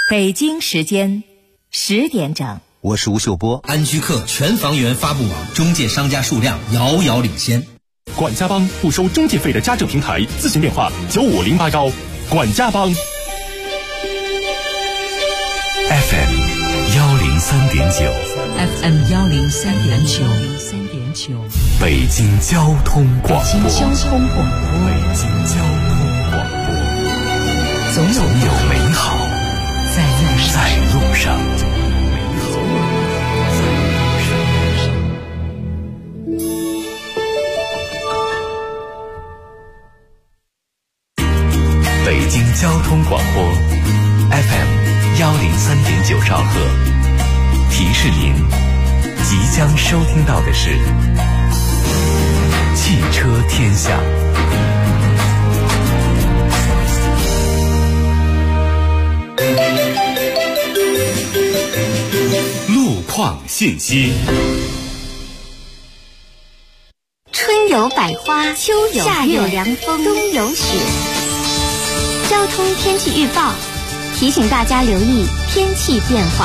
北京时间10点整， 我是吴秀波。 安居客全房源发布网中介商家数量遥遥领先。 管家帮不收中介费的家政平台，咨询电话95081。管家帮 FM 103.9 FM 103.9， 北京交通广播。 北京交通广播，总有美好在路上。北京交通广播 FM 103.9兆赫，提示您即将收听到的是汽车天下。 路况信息。 春有百花，秋有夏有凉风，冬有雪。交通天气预报提醒大家留意天气变化。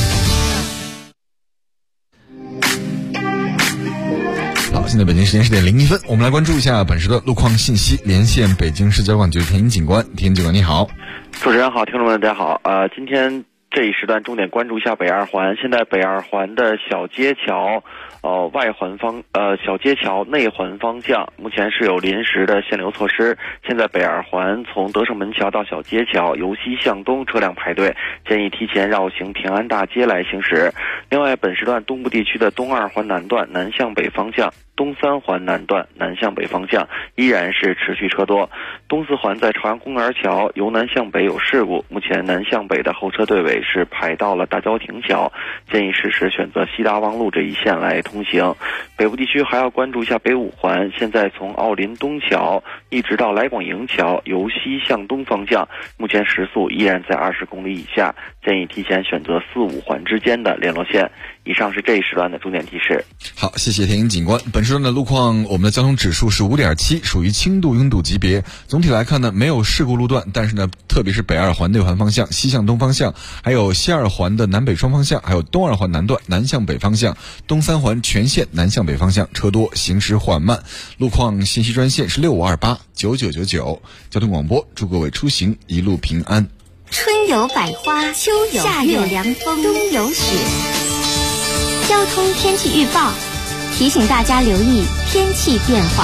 好，现在北京时间10点01分，我们来关注一下本时的路况信息。连线北京市交管局田英警官，田英警官你好。 主持人好，听众们大家好。今天这一时段重点关注一下北二环。现在北二环的小街桥外环方小街桥内环方向目前是有临时的限流措施。现在北二环从德胜门桥到小街桥由西向东车辆排队，建议提前绕行平安大街来行驶。另外，本时段东部地区的东二环南段南向北方向、东三环南段南向北方向依然是持续车多。东四环在朝阳公园桥由南向北有事故，目前南向北的后车队尾是排到了大郊亭桥，建议适时选择西大望路这一线来通行。北部地区还要关注一下北五环，现在从奥林东桥一直到来广营桥由西向东方向，目前时速依然在20公里以下，建议提前选择4、5环之间的联络线。以上是这一时段的重点提示。 好，谢谢田英警官。本时段的路况，我们的交通指数是5.7，属于轻度拥堵级别。总体来看呢，没有事故路段，但是呢，特别是北二环内环方向、西向东方向，还有西二环的南北双方向，还有东二环南段南向北方向、东三环全线南向北方向车多，行驶缓慢。路况信息专线是65289999。交通广播，祝各位出行一路平安。 春有百花，秋有夏有凉风，冬有雪。交通天气预报提醒大家留意天气变化。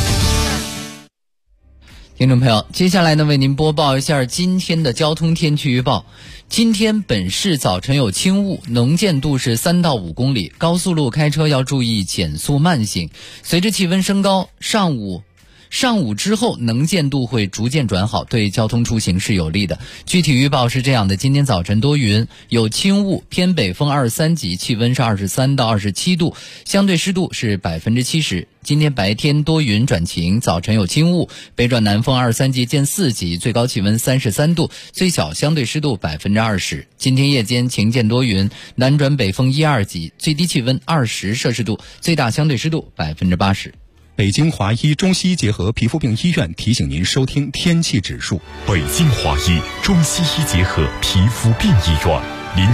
听众朋友，接下来呢，为您播报一下今天的交通天气预报。今天本市早晨有轻雾，能见度是3到5公里，高速路开车要注意减速慢行。随着气温升高，上午之后能见度会逐渐转好，对交通出行是有利的。具体预报是这样的：今天早晨多云，有轻雾，偏北风23级，气温是23到27度，相对湿度是70%。今天白天多云转晴，早晨有轻雾，北转南风23级见4级，最高气温33度，最小相对湿度20%。今天夜间晴见多云，南转北风1、2级，最低气温20摄氏度，最大相对湿度80%。 北京华医中西医结合皮肤病医院提醒您收听天气指数。 北京华医中西医结合皮肤病医院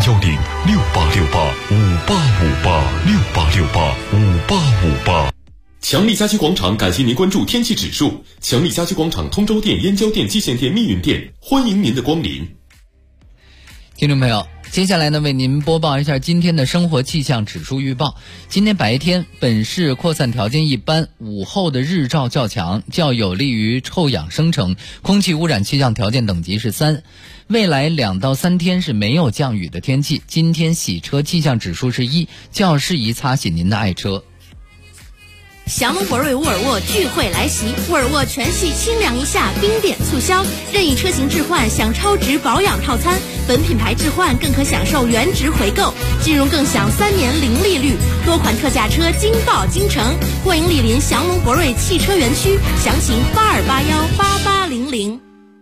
，0106868586858强力家居广场感谢您关注天气指数。强力家居广场通州店、燕郊店、蓟县店、密云店，欢迎您的光临。 听众朋友，接下来呢，为您播报一下今天的生活气象指数预报。今天白天本市扩散条件一般，午后的日照较强，较有利于臭氧生成，空气污染气象条件等级是3。未来2到3天是没有降雨的天气。今天洗车气象指数是1，较适宜擦洗您的爱车。 降龙博瑞沃尔沃聚会来袭，沃尔沃全系清凉一夏冰点促销，任意车型置换享超值保养套餐，本品牌置换更可享受原值回购，金融更享3年零利率，多款特价车惊爆京城，欢迎莅临降龙博瑞汽车园区，详情82818800。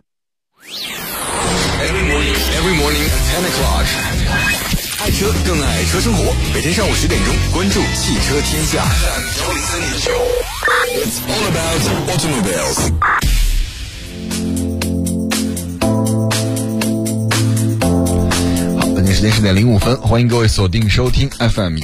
Every morning at 10 o'clock， 爱车更爱车生活。每天上午10点钟，关注汽车天下。It's all about automobiles。 时间10点05分，欢迎各位锁定收听 FM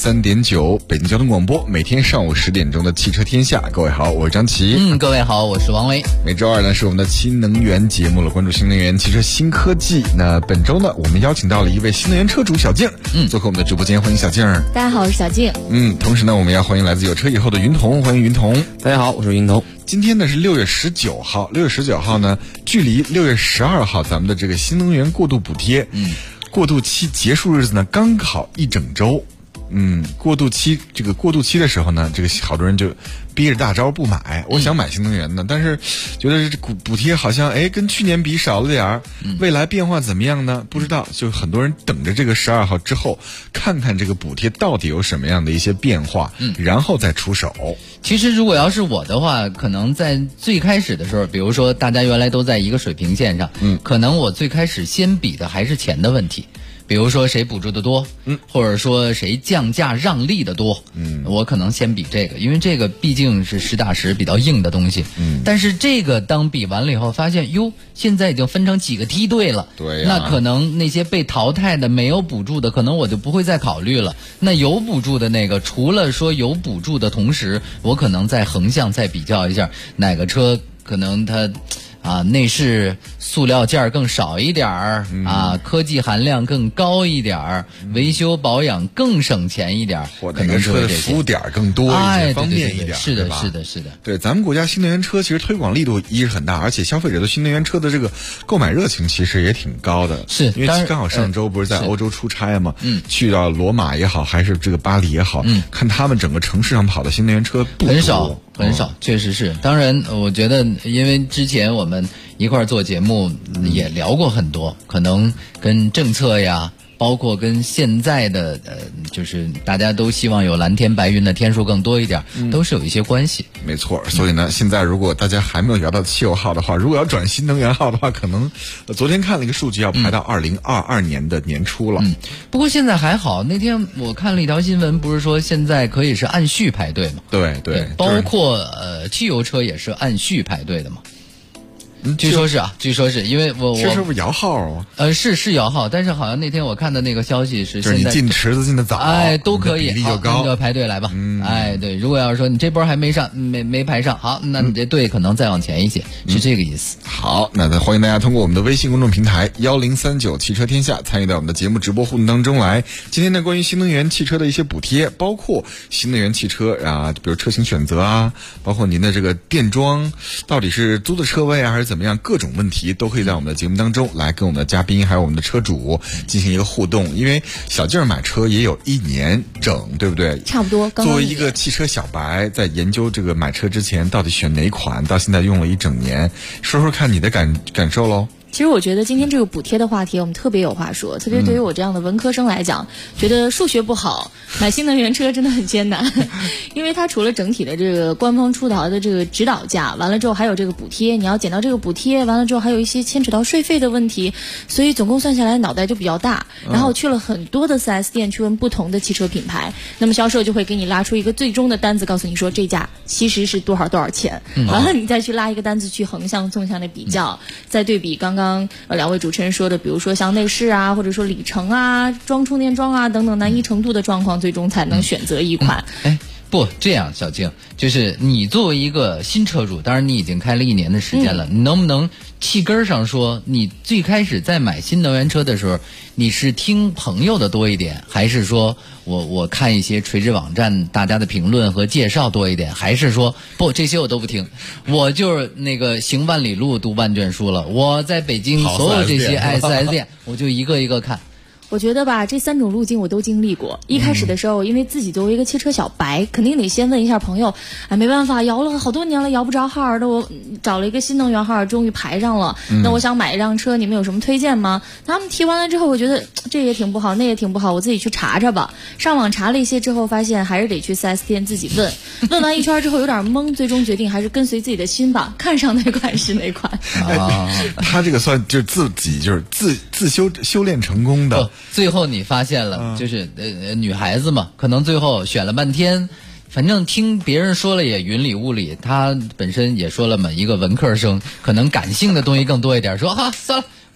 103.9北京交通广播，每天上午10点钟的汽车天下。各位好，我是张琪。 各位好，我是王维。 每周二呢是我们的新能源节目了，关注新能源汽车新科技。那本周呢，我们邀请到了一位新能源车主小静，做客我们的直播间，欢迎小静。 大家好，我是小静。 同时呢，我们要欢迎来自有车以后的云彤，欢迎云彤。 大家好，我是云彤。 今天呢是6月19号，6月19号呢，距离6月12号咱们的这个新能源过渡补贴，过渡期结束日子呢刚好一整周。过渡期的时候呢，这个好多人就憋着大招不买。我想买新能源的，但是觉得这补贴好像跟去年比少了点儿，未来变化怎么样呢？不知道，就很多人等着这个12号之后，看看这个补贴到底有什么样的一些变化，然后再出手。 其实如果要是我的话，可能在最开始的时候，比如说大家原来都在一个水平线上，可能我最开始先比的还是钱的问题。比如说谁补助的多，或者说谁降价让利的多，我可能先比这个，因为这个毕竟是实打实比较硬的东西。但是这个当比完了以后，发现现在已经分成几个梯队了， 对那可能那些被淘汰的没有补助的，可能我就不会再考虑了。那有补助的那个，除了说有补助的同时，我可能再横向再比较一下哪个车可能它内饰塑料件更少一点儿科技含量更高一点儿，维修保养更省钱一点儿， 或者那个车的服务点更多一些，方便一点， 是的， 吧？ 是的，是的。 对，咱们国家新能源车其实推广力度一是很大，而且消费者对新能源车的这个购买热情其实也挺高的。 是， 因为刚好上周不是在欧洲出差嘛，去到罗马也好，还是这个巴黎也好，看他们整个城市上跑的新能源车不多， 很少，确实是。当然，我觉得因为之前我们一块儿做节目也聊过很多，可能跟政策呀，包括跟现在的就是大家都希望有蓝天白云的天数更多一点，都是有一些关系。 没错，所以呢，现在如果大家还没有聊到汽油号的话，如果要转新能源号的话，可能昨天看了一个数据，要排到2022年的年初了。 不过现在还好，那天我看了一条新闻，不是说现在可以是按序排队吗？ 对， 包括汽油车也是按序排队的嘛。据说是因为我这是不是摇号啊？ 是摇号，但是好像那天我看的那个消息是， 就是你进池子进的早， 都可以， 比例就高， 那就排队来吧。对，如果要是说你这波还没排上，好，那你这队可能再往前一些，是这个意思。 好，那欢迎大家通过我们的微信公众平台1039汽车天下参与到我们的节目直播互动当中来。今天呢，关于新能源汽车的一些补贴，包括新能源汽车比如车型选择包括您的这个电桩到底是租的车位还是怎么样，各种问题都可以在我们的节目当中来跟我们的嘉宾还有我们的车主进行一个互动。因为小静买车也有1年整，对不对？ 差不多。 作为一个汽车小白，在研究这个买车之前到底选哪款，到现在用了1整年，说说看你的感受喽。 其实我觉得今天这个补贴的话题我们特别有话说，特别对于我这样的文科生来讲，觉得数学不好买新能源车真的很艰难因为它除了整体的这个官方出台的这个指导价，完了之后还有这个补贴，你要捡到这个补贴，完了之后还有一些牵扯到税费的问题，所以总共算下来脑袋就比较大。然后去了很多的 4S 店去问不同的汽车品牌，那么销售就会给你拉出一个最终的单子，告诉你说这价其实是多少钱，完了你再去拉一个单子去横向纵向的比较，再对比刚刚两位主持人说的，比如说像内饰或者说里程装充电桩等等难易程度的状况，最终才能选择一款。 不这样，小静，就是你作为一个新车主，当然你已经开了1年的时间了，你能不能气根上说，你最开始在买新能源车的时候，你是听朋友的多一点，还是说我看一些垂直网站大家的评论和介绍多一点，还是说不这些我都不听，我就是那个行万里路读万卷书了，我在北京所有这些 4S 店我就一个一个看。 我觉得吧，这3种路径我都经历过。一开始的时候，因为自己作为一个汽车小白，肯定得先问一下朋友，没办法，摇了好多年了，摇不着号的，我找了一个新能源号，终于排上了。那我想买一辆车，你们有什么推荐吗？他们提完了之后，我觉得这也挺不好，那也挺不好，我自己去查查吧。上网查了一些之后，发现还是得去 4S 店自己问。问完一圈之后有点懵，最终决定还是跟随自己的心吧，看上哪款是哪款。 他这个算就是自己就是自修炼成功的。 最后你发现了，就是女孩子嘛，可能最后选了半天，反正听别人说了也云里雾里，她本身也说了嘛，一个文科生可能感性的东西更多一点，说算了，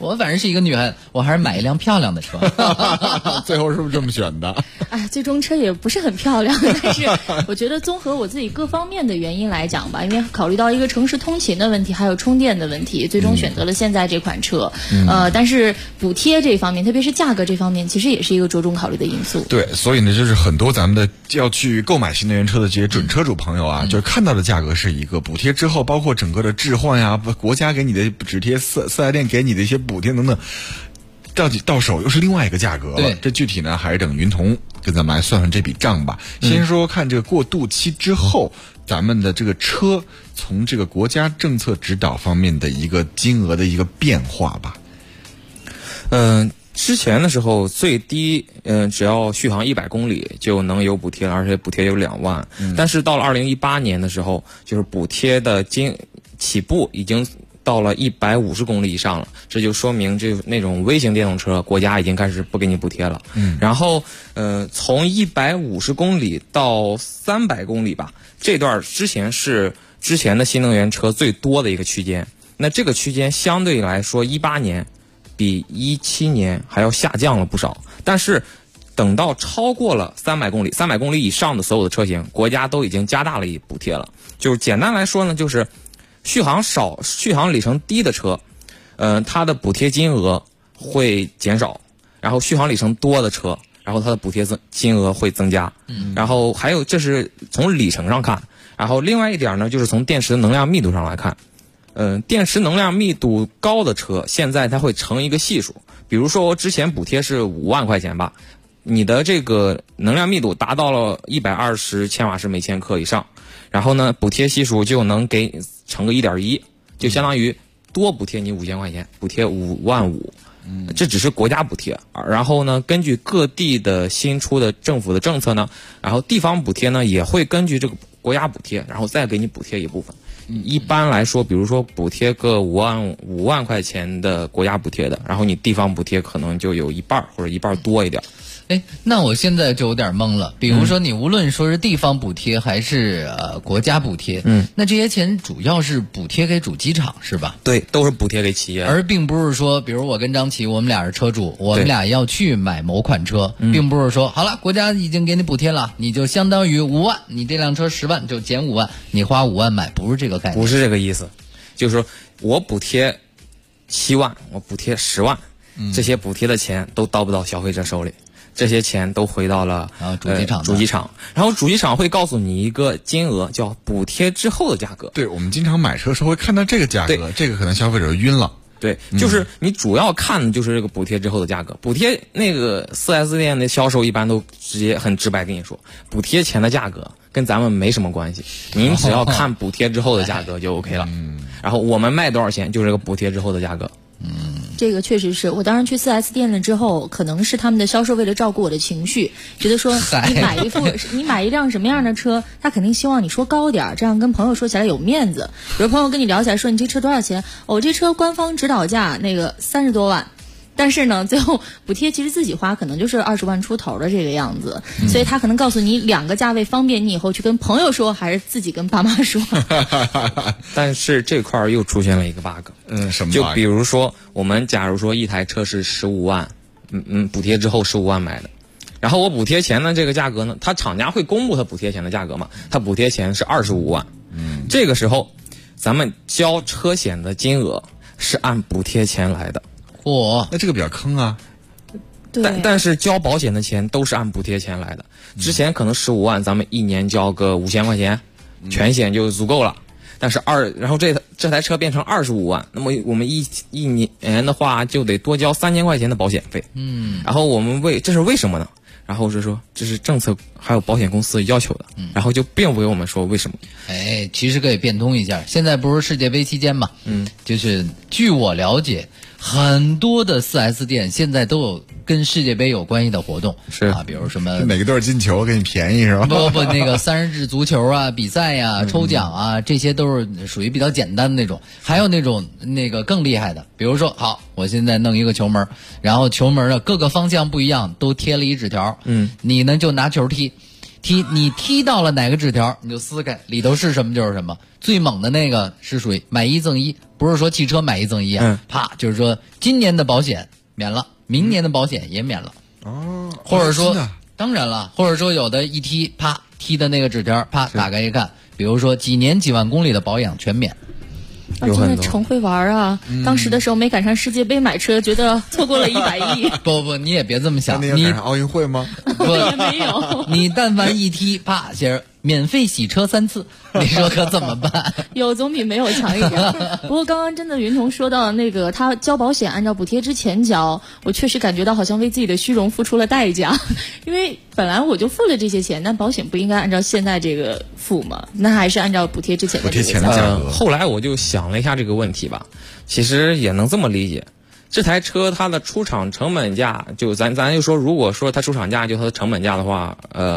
我反正是一个女孩，我还是买一辆漂亮的车。 最后是不是这么选的？ 哎，最终车也不是很漂亮，但是我觉得综合我自己各方面的原因来讲吧，因为考虑到一个城市通勤的问题，还有充电的问题，最终选择了现在这款车。但是补贴这方面，特别是价格这方面，其实也是一个着重考虑的因素。 对，所以呢，就是很多咱们的要去购买新能源车的这些准车主朋友啊，就是看到的价格是一个，补贴之后包括整个的置换呀，国家给你的补贴，四 S 店给你的一些补贴等等，到手又是另外一个价格了。这具体呢，还是等云彤跟咱们来算算这笔账吧。先说看这个过渡期之后，咱们的这个车从这个国家政策指导方面的一个金额的一个变化吧。 之前的时候最低只要续航100公里就能有补贴了，而且补贴有2万。但是到了2018年的时候，就是补贴的起步已经到了150公里以上了，这就说明这那种微型电动车国家已经开始不给你补贴了。然后从150公里到300公里吧，这段之前是之前的新能源车最多的一个区间。那这个区间相对来说18年比17年还要下降了不少，但是等到超过了300公里，300公里以上的所有的车型，国家都已经加大了补贴了。就是简单来说呢，就是续航少、续航里程低的车，它的补贴金额会减少；然后续航里程多的车，然后它的补贴金额会增加。然后还有这是从里程上看，然后另外一点呢，就是从电池能量密度上来看。电池能量密度高的车，现在它会乘一个系数，比如说我之前补贴是5万块钱吧，你的这个能量密度达到了120千瓦时每千克以上，然后呢，补贴系数就能给乘个1.1，就相当于多补贴你5000块钱，补贴5万5。这只是国家补贴，然后呢，根据各地的新出的政府的政策呢，然后地方补贴呢也会根据这个国家补贴，然后再给你补贴一部分。一般来说，比如说补贴个5万块钱的国家补贴的，然后你地方补贴可能就有一半或者一半多一点。 那我现在就有点懵了。比如说，你无论说是地方补贴还是国家补贴，那这些钱主要是补贴给主机厂是吧？ 对，都是补贴给企业， 而并不是说，比如我跟张琪，我们俩是车主，我们俩要去买某款车，并不是说好了，国家已经给你补贴了，你就相当于5万，你这辆车10万就减5万，你花5万买，不是这个概念。 不是这个意思，就是说我补贴7万，我补贴10万，这些补贴的钱都到不到消费者手里。这些钱都回到了主机厂，然后主机厂会告诉你一个金额，叫补贴之后的价格。 对，我们经常买车时候会看到这个价格，这个可能消费者晕了。 对，就是你主要看的就是这个补贴之后的价格。补贴那个 4S 店的销售一般都直接很直白跟你说，补贴前的价格跟咱们没什么关系，您只要看补贴之后的价格就 OK 了。然后我们卖多少钱就是这个补贴之后的价格。 这个确实是我当时去 4S 店了之后，可能是他们的销售为了照顾我的情绪，觉得说你买一辆什么样的车，他肯定希望你说高点，这样跟朋友说起来有面子。比如朋友跟你聊起来说你这车多少钱，我这车官方指导价那个30多万。但是呢，最后补贴其实自己花可能就是20万出头的这个样子，所以他可能告诉你2个价位，方便你以后去跟朋友说，还是自己跟爸妈说。 但是这块又出现了一个 bug， 什么 bug？ 就比如说我们假如说一台车是15万，补贴之后15万买的，然后我补贴前的这个价格呢，他厂家会公布他补贴前的价格嘛，他补贴前是25万，这个时候咱们交车险的金额是按补贴前来的。 那这个比较坑啊。 但是交保险的钱都是按补贴钱来的。之前可能15万，咱们一年交个5000块钱，全险就足够了。但是然后这台车变成25万，那么我们一年的话就得多交3000块钱的保险费。然后我们这是为什么呢？然后是说这是政策还有保险公司要求的，然后就并不给我们说为什么。 其实可以变通一下，现在不是世界杯期间嘛，就是据我了解，很多的 4S 店现在都有跟世界杯有关系的活动， 是啊，比如什么哪个队进球给你便宜是吧？ 不，那个30日足球啊、比赛呀、抽奖啊，这些都是属于比较简单的那种。还有那种更厉害的，比如说，好，我现在弄一个球门，然后球门的各个方向不一样，都贴了一纸条，你呢就拿球踢。 你踢到了哪个纸条，你就撕开，里头是什么就是什么。最猛的那个是属于买一赠一，不是说汽车买一赠一啊，啪，就是说今年的保险免了，明年的保险也免了。或者说，当然了，或者说有的一踢，啪，踢的那个纸条，啪，打开一看，比如说几年几万公里的保养全免。 真的成会玩啊！当时的时候没赶上世界杯买车，觉得错过了100亿。 不，你也别这么想。 你赶上奥运会吗？ 不， 也没有。 你但凡一踢，啪，写着免费洗车3次，你说可怎么办？ 有总比没有强一点。不过刚刚真的云彤说到那个他交保险按照补贴之前交，我确实感觉到好像为自己的虚荣付出了代价，因为本来我就付了这些钱，但保险不应该按照现在这个付吗？那还是按照补贴之前的这个价格。 后来我就想了一下这个问题吧，其实也能这么理解。这台车它的出厂成本价，就咱就说，如果说它出厂价就它的成本价的话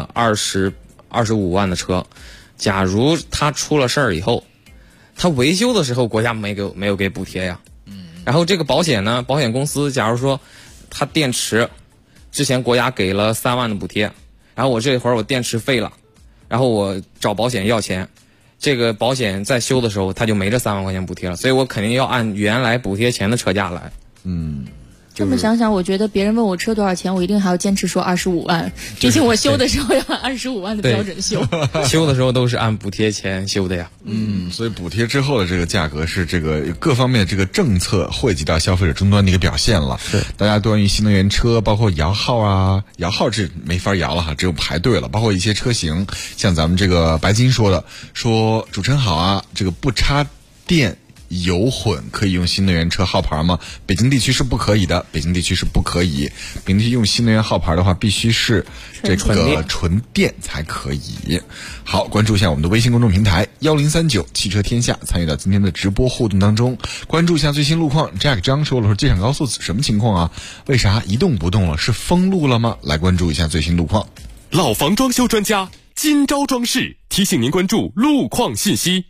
，25万的车，假如它出了事儿以后，它维修的时候国家没有给补贴呀。然后这个保险呢，保险公司假如说它电池之前国家给了3万的补贴，然后我这会儿我电池废了，然后我找保险要钱，这个保险在修的时候它就没这3万块钱补贴了，所以我肯定要按原来补贴前的车价来。 这么想想，我觉得别人问我车多少钱，我一定还要坚持说25万。毕竟我修的时候要按25万的标准修。 修的时候都是按补贴前修的呀。 所以补贴之后的这个价格是这个各方面的这个政策汇集到消费者终端的一个表现了。 是， 大家关于新能源车，包括摇号啊，摇号这没法摇了哈，只有排队了。包括一些车型，像咱们这个白金说主持人好啊，这个不插电油混可以用新能源车号牌吗？北京地区是不可以的，北京地区用新能源号牌的话，必须是这个纯电才可以。好，关注一下我们的微信公众平台1039汽车天下，参与到今天的直播互动当中，关注一下最新路况。Jack 张说了，说机场高速什么情况啊？为啥一动不动了？是封路了吗？来关注一下最新路况。 老房装修专家金招装饰提醒您关注路况信息。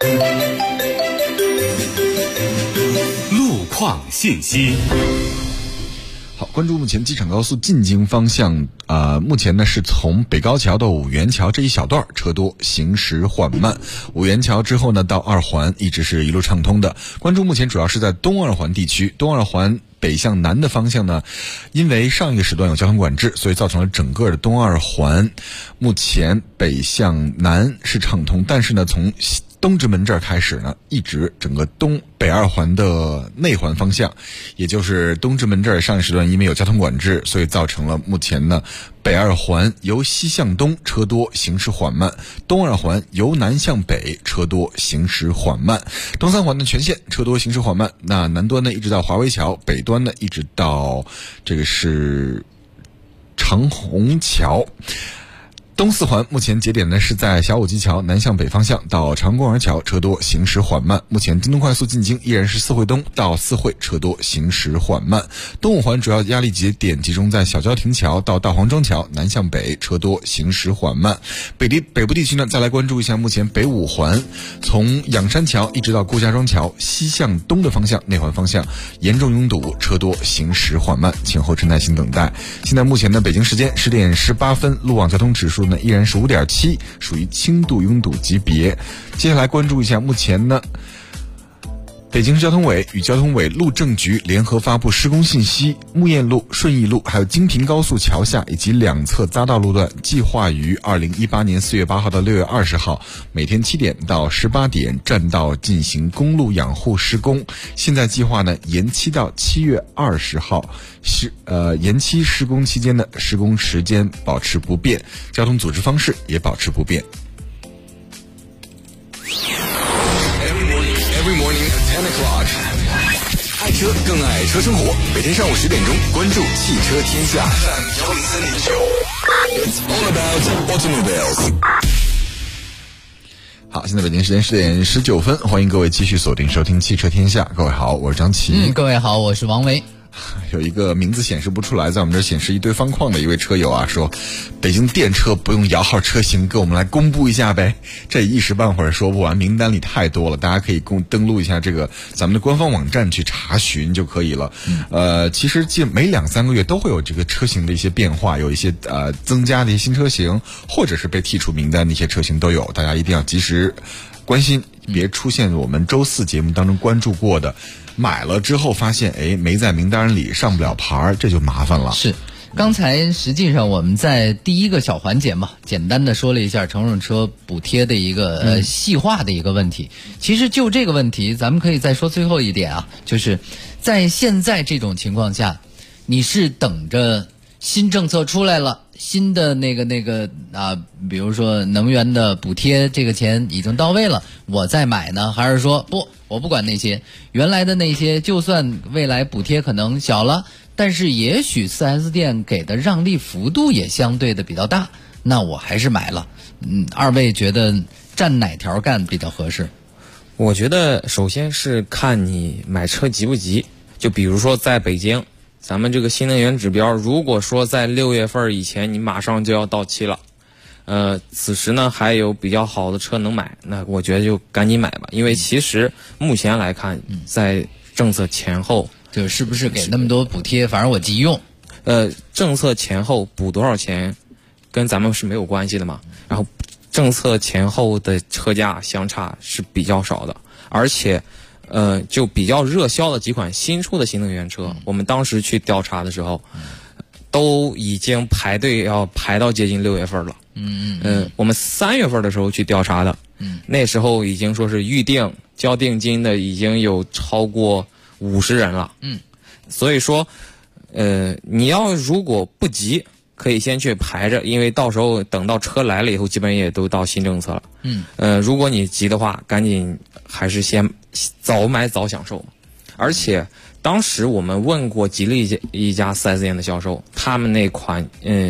况信息。 好，关注目前机场高速进京方向，目前呢是从北高桥到五元桥这一小段车多，行驶缓慢。五元桥之后呢，到二环一直是一路畅通的。关注目前主要是在东二环地区，东二环北向南的方向呢，因为上一个时段有交通管制，所以造成了整个的东二环目前北向南是畅通，但是呢从东直门这儿开始呢，一直整个北二环的内环方向，也就是东直门这儿上一时段因为有交通管制，所以造成了目前呢北二环由西向东车多，行驶缓慢；东二环由南向北车多，行驶缓慢。东三环的全线车多，行驶缓慢。那南端呢一直到华威桥，北端呢一直到这个是长虹桥。东四环目前节点呢是在小武基桥南向北方向到长公园桥车多，行驶缓慢。目前京东快速进京依然是四惠东到四惠车多，行驶缓慢。东五环主要压力节点集中在小郊亭桥到大黄庄桥南向北车多，行驶缓慢。北部地区呢再来关注一下目前北五环从仰山桥一直到顾家庄桥西向东的方向内环方向严重拥堵，车多，行驶缓慢，请后持耐心等待。现在目前呢北京时间10点18分，路网交通指数依然是5.7，属于轻度拥堵级别。接下来关注一下目前呢北京市交通委与交通委路政局联合发布施工信息，木雁路、顺义路还有京平高速桥下以及两侧匝道路段计划于2018年4月8号到6月20号每天7点到18点占道进行公路养护施工，现在计划呢延期到7月20号，延期施工期间的施工时间保持不变，交通组织方式也保持不变。 爱车更爱车生活，每天上午10点钟关注汽车天下 It's all about automobiles。 好，现在北京时间10点19分，欢迎各位继续锁定收听汽车天下。各位好，我是张琪。 各位好，我是王维。 有一个名字显示不出来，在我们这显示一堆方框的一位车友啊，说北京电车不用摇号车型，给我们来公布一下呗。这一时半会儿说不完，名单里太多了，大家可以登录一下这个咱们的官方网站去查询就可以了。其实每2-3个月都会有这个车型的一些变化，有一些增加的一些新车型，或者是被剔除名单的一些车型都有，大家一定要及时关心，别出现我们周4节目当中关注过的买了之后发现没在名单里上不了牌，这就麻烦了。 是，刚才实际上我们在第一个小环节嘛，简单的说了一下乘用车补贴的一个细化的一个问题。其实就这个问题，咱们可以再说最后一点啊，就是在现在这种情况下，你是等着新政策出来了，新的那个比如说能源的补贴，这个钱已经到位了，我再买呢，还是说不，我不管那些原来的那些，就算未来补贴可能小了，但是也许 4S 店给的让利幅度也相对的比较大，那我还是买了。二位觉得站哪条干比较合适？ 我觉得首先是看你买车急不急，就比如说在北京，咱们这个新能源指标，如果说在6月份以前你马上就要到期了，此时呢还有比较好的车能买，那我觉得就赶紧买吧。因为其实目前来看，在政策前后， 就是不是给那么多补贴，反正我急用。 政策前后补多少钱，跟咱们是没有关系的嘛。然后政策前后的车价相差是比较少的，而且就比较热销的几款新出的新能源车，我们当时去调查的时候，都已经排队要排到接近6月份了。我们3月份的时候去调查的，那时候已经说是预定交定金的已经有超过50人了。所以说，你要如果不急，可以先去排着，因为到时候等到车来了以后，基本也都到新政策了。如果你急的话，赶紧还是先早买早享受。而且当时我们问过吉利一家 4S 店的销售，他们那款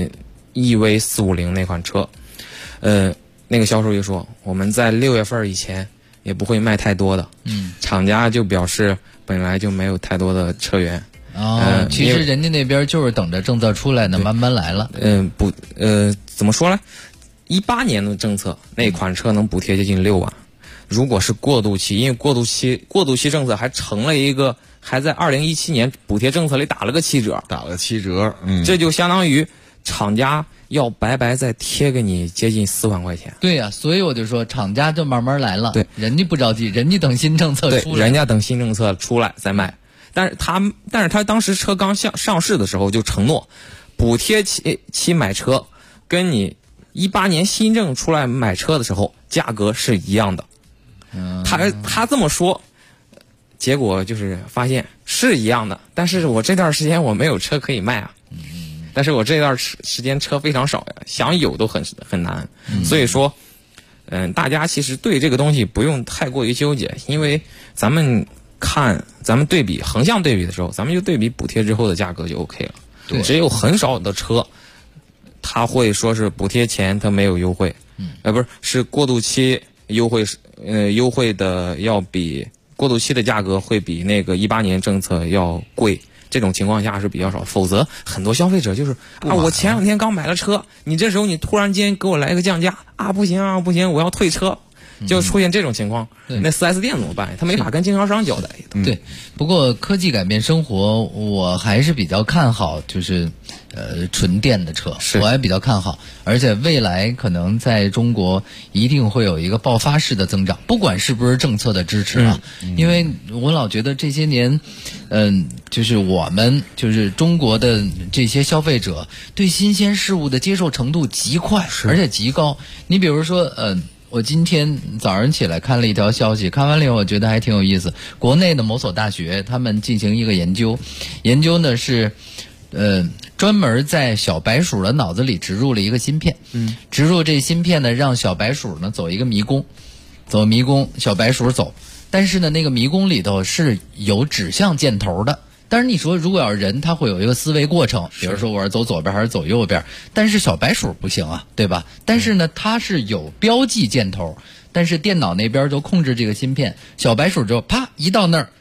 EV450那款车，那个销售就说我们在6月份以前也不会卖太多的。厂家就表示本来就没有太多的车源。 其实人家那边就是等着政策出来呢，慢慢来了。 怎么说呢？18年的政策，那款车能补贴接近6万。如果是过渡期，因为过渡期政策还成了一个，还在2017年补贴政策里打了个7折，这就相当于厂家要白白再贴给你接近4万块钱。 对呀，所以我就说厂家就慢慢来了。对，人家不着急，人家等新政策出来。 对，人家等新政策出来再卖。但是他当时车刚上市的时候就承诺，补贴期买车跟你18年新政出来买车的时候价格是一样的。他这么说，结果就是发现是一样的，但是我这段时间我没有车可以卖啊。但是我这段时间车非常少呀，想有都很难。所以说，大家其实对这个东西不用太过于纠结，因为咱们对比横向对比的时候，咱们就对比补贴之后的价格就 OK 了。对，只有很少的车，他会说是补贴前他没有优惠，是过渡期优惠的要比过渡期的价格会比那个18年政策要贵。这种情况下是比较少，否则很多消费者就是我前2天刚买了车，你这时候你突然间给我来一个降价不行，我要退车。就出现这种情况，那 4S 店怎么办？他没法跟经销商交代。 对，不过科技改变生活，我还是比较看好，就是纯电的车，我还比较看好，而且未来可能在中国一定会有一个爆发式的增长，不管是不是政策的支持啊。因为我老觉得这些年，就是我们就是中国的这些消费者对新鲜事物的接受程度极快，而且极高。你比如说，我今天早上起来看了一条消息，看完了以后我觉得还挺有意思。国内的某所大学他们进行一个研究呢是专门在小白鼠的脑子里植入了一个芯片。植入这芯片呢，让小白鼠呢走一个迷宫，小白鼠走，但是呢那个迷宫里头是有指向箭头的。但是你说如果要是人，他会有一个思维过程，比如说我是走左边还是走右边，但是小白鼠不行啊，对吧？但是呢它是有标记箭头，但是电脑那边就控制这个芯片，小白鼠就啪一到那儿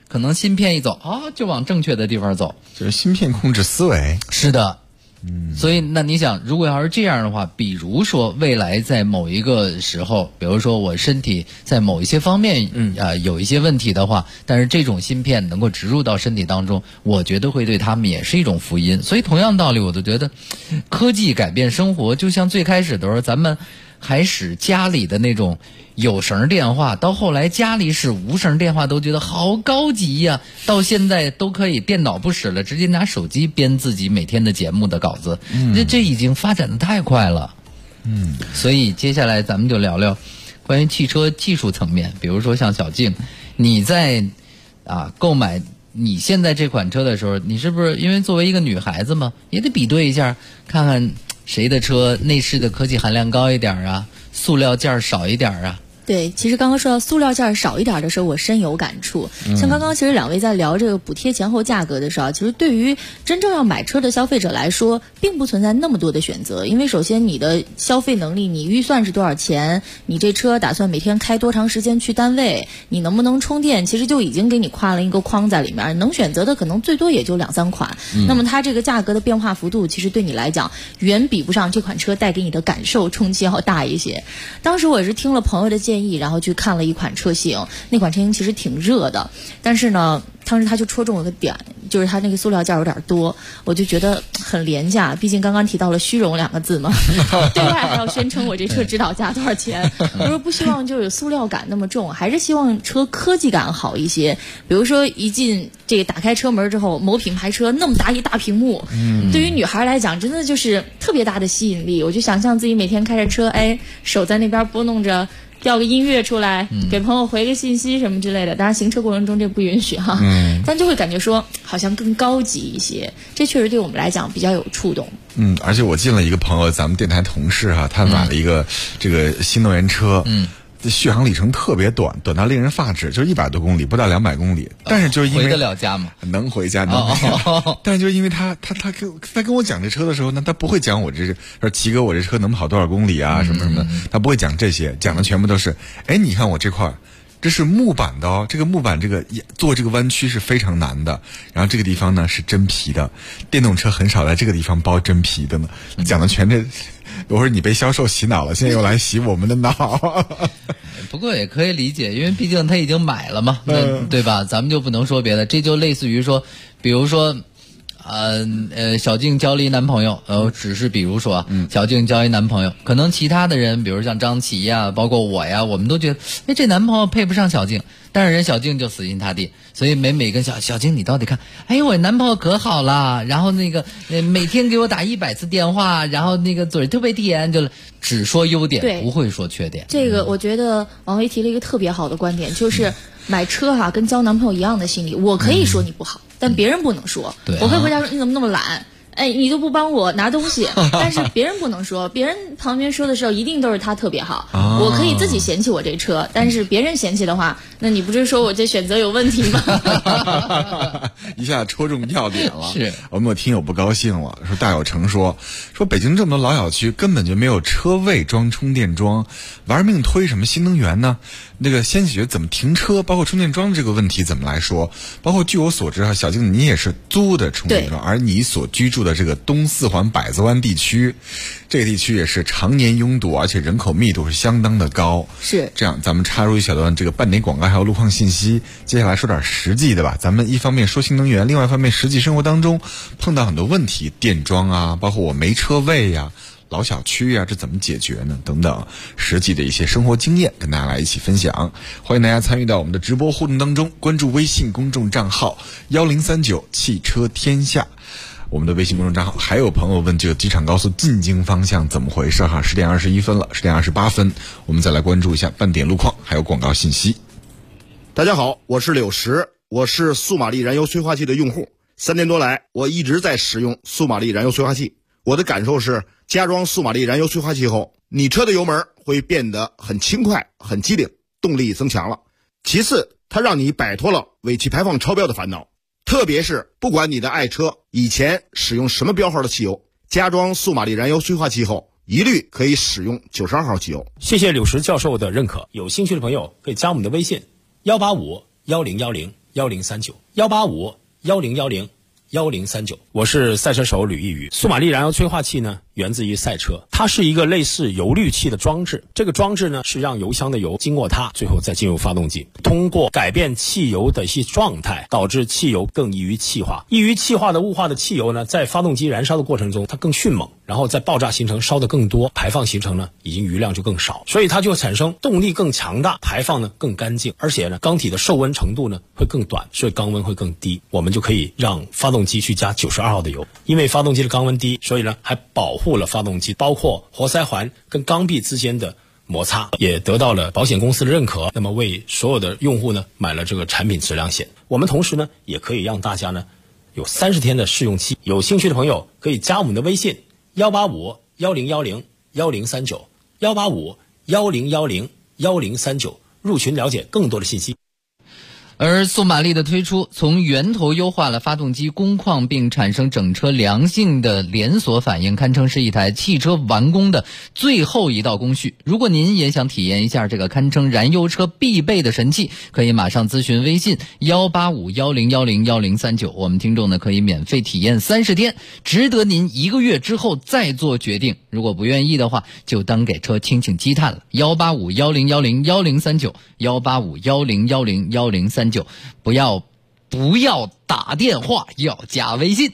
可能芯片一走就往正确的地方走， 就是芯片控制思维。 是的。所以那你想，如果要是这样的话，比如说未来在某一个时候，比如说我身体在某一些方面有一些问题的话，但是这种芯片能够植入到身体当中，我觉得会对他们也是一种福音。所以同样道理，我都觉得科技改变生活，就像最开始的时候咱们还使家里的那种有绳电话，到后来家里使无绳电话都觉得好高级呀，到现在都可以电脑不使了，直接拿手机编自己每天的节目的稿子，这已经发展的太快了。所以接下来咱们就聊聊关于汽车技术层面，比如说像小静，你在购买你现在这款车的时候，你是不是因为作为一个女孩子嘛，也得比对一下，看看谁的车内饰的科技含量高一点啊，塑料件少一点啊。 对，其实刚刚说到塑料件少一点的时候，我深有感触。像刚刚其实两位在聊这个补贴前后价格的时候，其实对于真正要买车的消费者来说，并不存在那么多的选择。因为首先你的消费能力，你预算是多少钱，你这车打算每天开多长时间去单位，你能不能充电，其实就已经给你跨了一个框在里面，能选择的可能最多也就2-3款。那么它这个价格的变化幅度，其实对你来讲远比不上这款车带给你的感受冲击要大一些。当时我也是听了朋友的建议，然后去看了一款车型，那款车型其实挺热的，但是呢当时他就戳中了个点，就是他那个塑料件有点多，我就觉得很廉价，毕竟刚刚提到了虚荣2个字嘛，对外还要宣称我这车指导价多少钱，我说不希望就有塑料感那么重，还是希望车科技感好一些。比如说一进这个打开车门之后，某品牌车那么大一大屏幕，对于女孩来讲真的就是特别大的吸引力。我就想象自己每天开着车，手在那边拨弄着，调个音乐出来，给朋友回个信息什么之类的，当然行车过程中这不允许哈，但就会感觉说好像更高级一些，这确实对我们来讲比较有触动。 而且我进了一个朋友，咱们电台同事他买了一个这个新能源车，续航里程特别短到令人发指，就是100多公里，不到200公里。但是就是因为回得了家吗？ 能回家，能回家。但是就是因为他跟我讲这车的时候呢，他不会讲我这说齐哥我这车能跑多少公里啊，什么什么的，他不会讲这些，讲的全部都是，你看我这块。这是木板的哦，这个木板做这个弯曲是非常难的，然后这个地方呢是真皮的，电动车很少在这个地方包真皮的呢。讲的全这，我说你被销售洗脑了，现在又来洗我们的脑。 不过也可以理解，因为毕竟他已经买了嘛，对吧？咱们就不能说别的，这就类似于说，比如说。小静交了一男朋友，只是比如说小静交一男朋友，可能其他的人，比如像张琪呀，包括我呀，我们都觉得，这男朋友配不上小静，但是人小静就死心塌地，所以每跟小静，你到底看，我男朋友可好了，然后那个每天给我打100次电话，然后那个嘴特别甜，就只说优点，不会说缺点。 这个我觉得王威提了一个特别好的观点，就是买车跟交男朋友一样的心理，我可以说你不好。但别人不能说，我可以回家说你怎么那么懒，你就不帮我拿东西，但是别人不能说，别人旁边说的时候一定都是他特别好，我可以自己嫌弃我这车，但是别人嫌弃的话，那你不是说我这选择有问题吗？ 一下戳中要点了。 是我们有听友不高兴了，说大有成说北京这么多老小区根本就没有车位装充电桩，玩命推什么新能源呢？那个先解决怎么停车，包括充电桩这个问题怎么来说？包括据我所知小静你也是租的充电桩，而你所居住的这个东四环百子湾地区，这个地区也是常年拥堵，而且人口密度是相当的高。 是这样，咱们插入一小段这个半点广告，还有路况信息。接下来说点实际的吧。咱们一方面说新能源，另外一方面实际生活当中碰到很多问题，电桩啊，包括我没车位呀。老小区呀，这怎么解决呢？等等，实际的一些生活经验跟大家来一起分享。欢迎大家参与到我们的直播互动当中，关注微信公众账号1039汽车天下。我们的微信公众账号还有朋友问这个机场高速进京方向怎么回事哈？10点21分了，10点28分，我们再来关注一下半点路况，还有广告信息。 大家好，我是柳石，我是速马力燃油催化器的用户，3年多来，我一直在使用速马力燃油催化器。我的感受是，加装速马力燃油催化器后，你车的油门会变得很轻快、很机灵，动力增强了。其次，它让你摆脱了尾气排放超标的烦恼，特别是不管你的爱车以前使用什么标号的汽油，加装速马力燃油催化器后，一律可以使用92号汽油。 谢谢柳石教授的认可，有兴趣的朋友可以加我们的微信1851010 18510101039。我是赛车手吕一宇。苏马力燃油催化器呢，源自于赛车，它是一个类似油滤器的装置。这个装置呢，是让油箱的油经过它，最后再进入发动机，通过改变汽油的一些状态，导致汽油更易于气化。易于气化的雾化的汽油呢，在发动机燃烧的过程中，它更迅猛，然后在爆炸形成烧得更多，排放形成呢，已经余量就更少，所以它就产生动力更强大，排放呢更干净，而且呢，缸体的受温程度呢会更短，所以缸温会更低。我们就可以让发动机去加92号的油，因为发动机的缸温低，所以呢还保护了发动机，包括活塞环跟缸壁之间的摩擦，也得到了保险公司的认可。那么为所有的用户呢买了这个产品质量险。我们同时呢也可以让大家呢有30天的试用期，有兴趣的朋友可以加我们的微信18510101039，18510101039入群了解更多的信息。 而苏马力的推出，从源头优化了发动机工况，并产生整车良性的连锁反应，堪称是一台汽车完工的最后一道工序。如果您也想体验一下这个堪称燃油车必备的神器，可以马上咨询微信18510101039，我们听众呢可以免费体验30天，值得您1个月之后再做决定。如果不愿意的话，就当给车清清积碳了。18510101039 18510101039，不要打电话，要加微信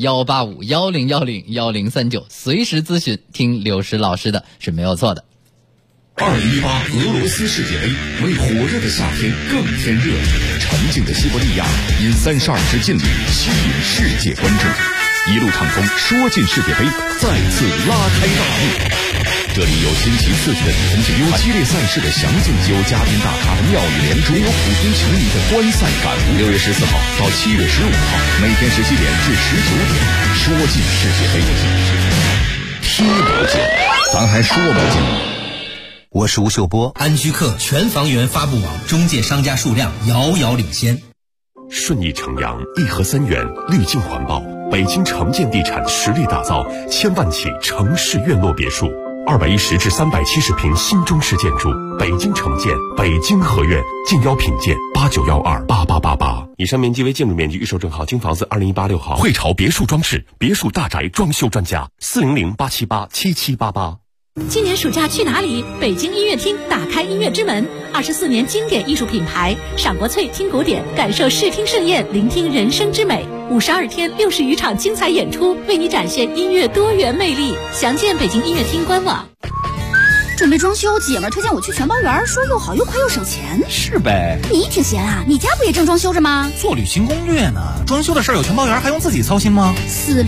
18510101039，随时咨询，听刘石老师的是没有错的。 2018俄罗斯世界杯为火热的夏天更添热，沉静的西伯利亚因32支劲旅吸引世界关注，一路畅通，说进世界杯再次拉开大幕。这里有新奇刺激的比分竞赛，有激烈赛事的详尽，有嘉宾大咖的妙语连珠，也有普通球迷的观赛感悟。6月14号到7月15号，每天17点至19点，说进世界杯，踢不进，咱还说不进。 我是吴秀波。安居客全房源发布网中介商家数量遥遥领先。 顺义城阳1河3园，绿境环保，北京城建地产实力打造1000万起城市院落别墅，210至370平新中式建筑，北京城建，北京合苑，敬邀品鉴89128888。以上面积为建筑面积预售证号京房子2018-6号。汇潮别墅装饰，别墅大宅装修专家，400-878-7788。 今年暑假去哪里？北京音乐厅打开音乐之门，24年经典艺术品牌，赏国粹，听古典，感受视听盛宴，聆听人生之美。52天60余场精彩演出，为你展现音乐多元魅力。详见北京音乐厅官网。 准备装修，姐们儿推荐我去全包园，说又好又快又省钱。 是呗。 你挺闲啊，你家不也正装修着吗？ 做旅行攻略呢。装修的事儿有全包园还用自己操心吗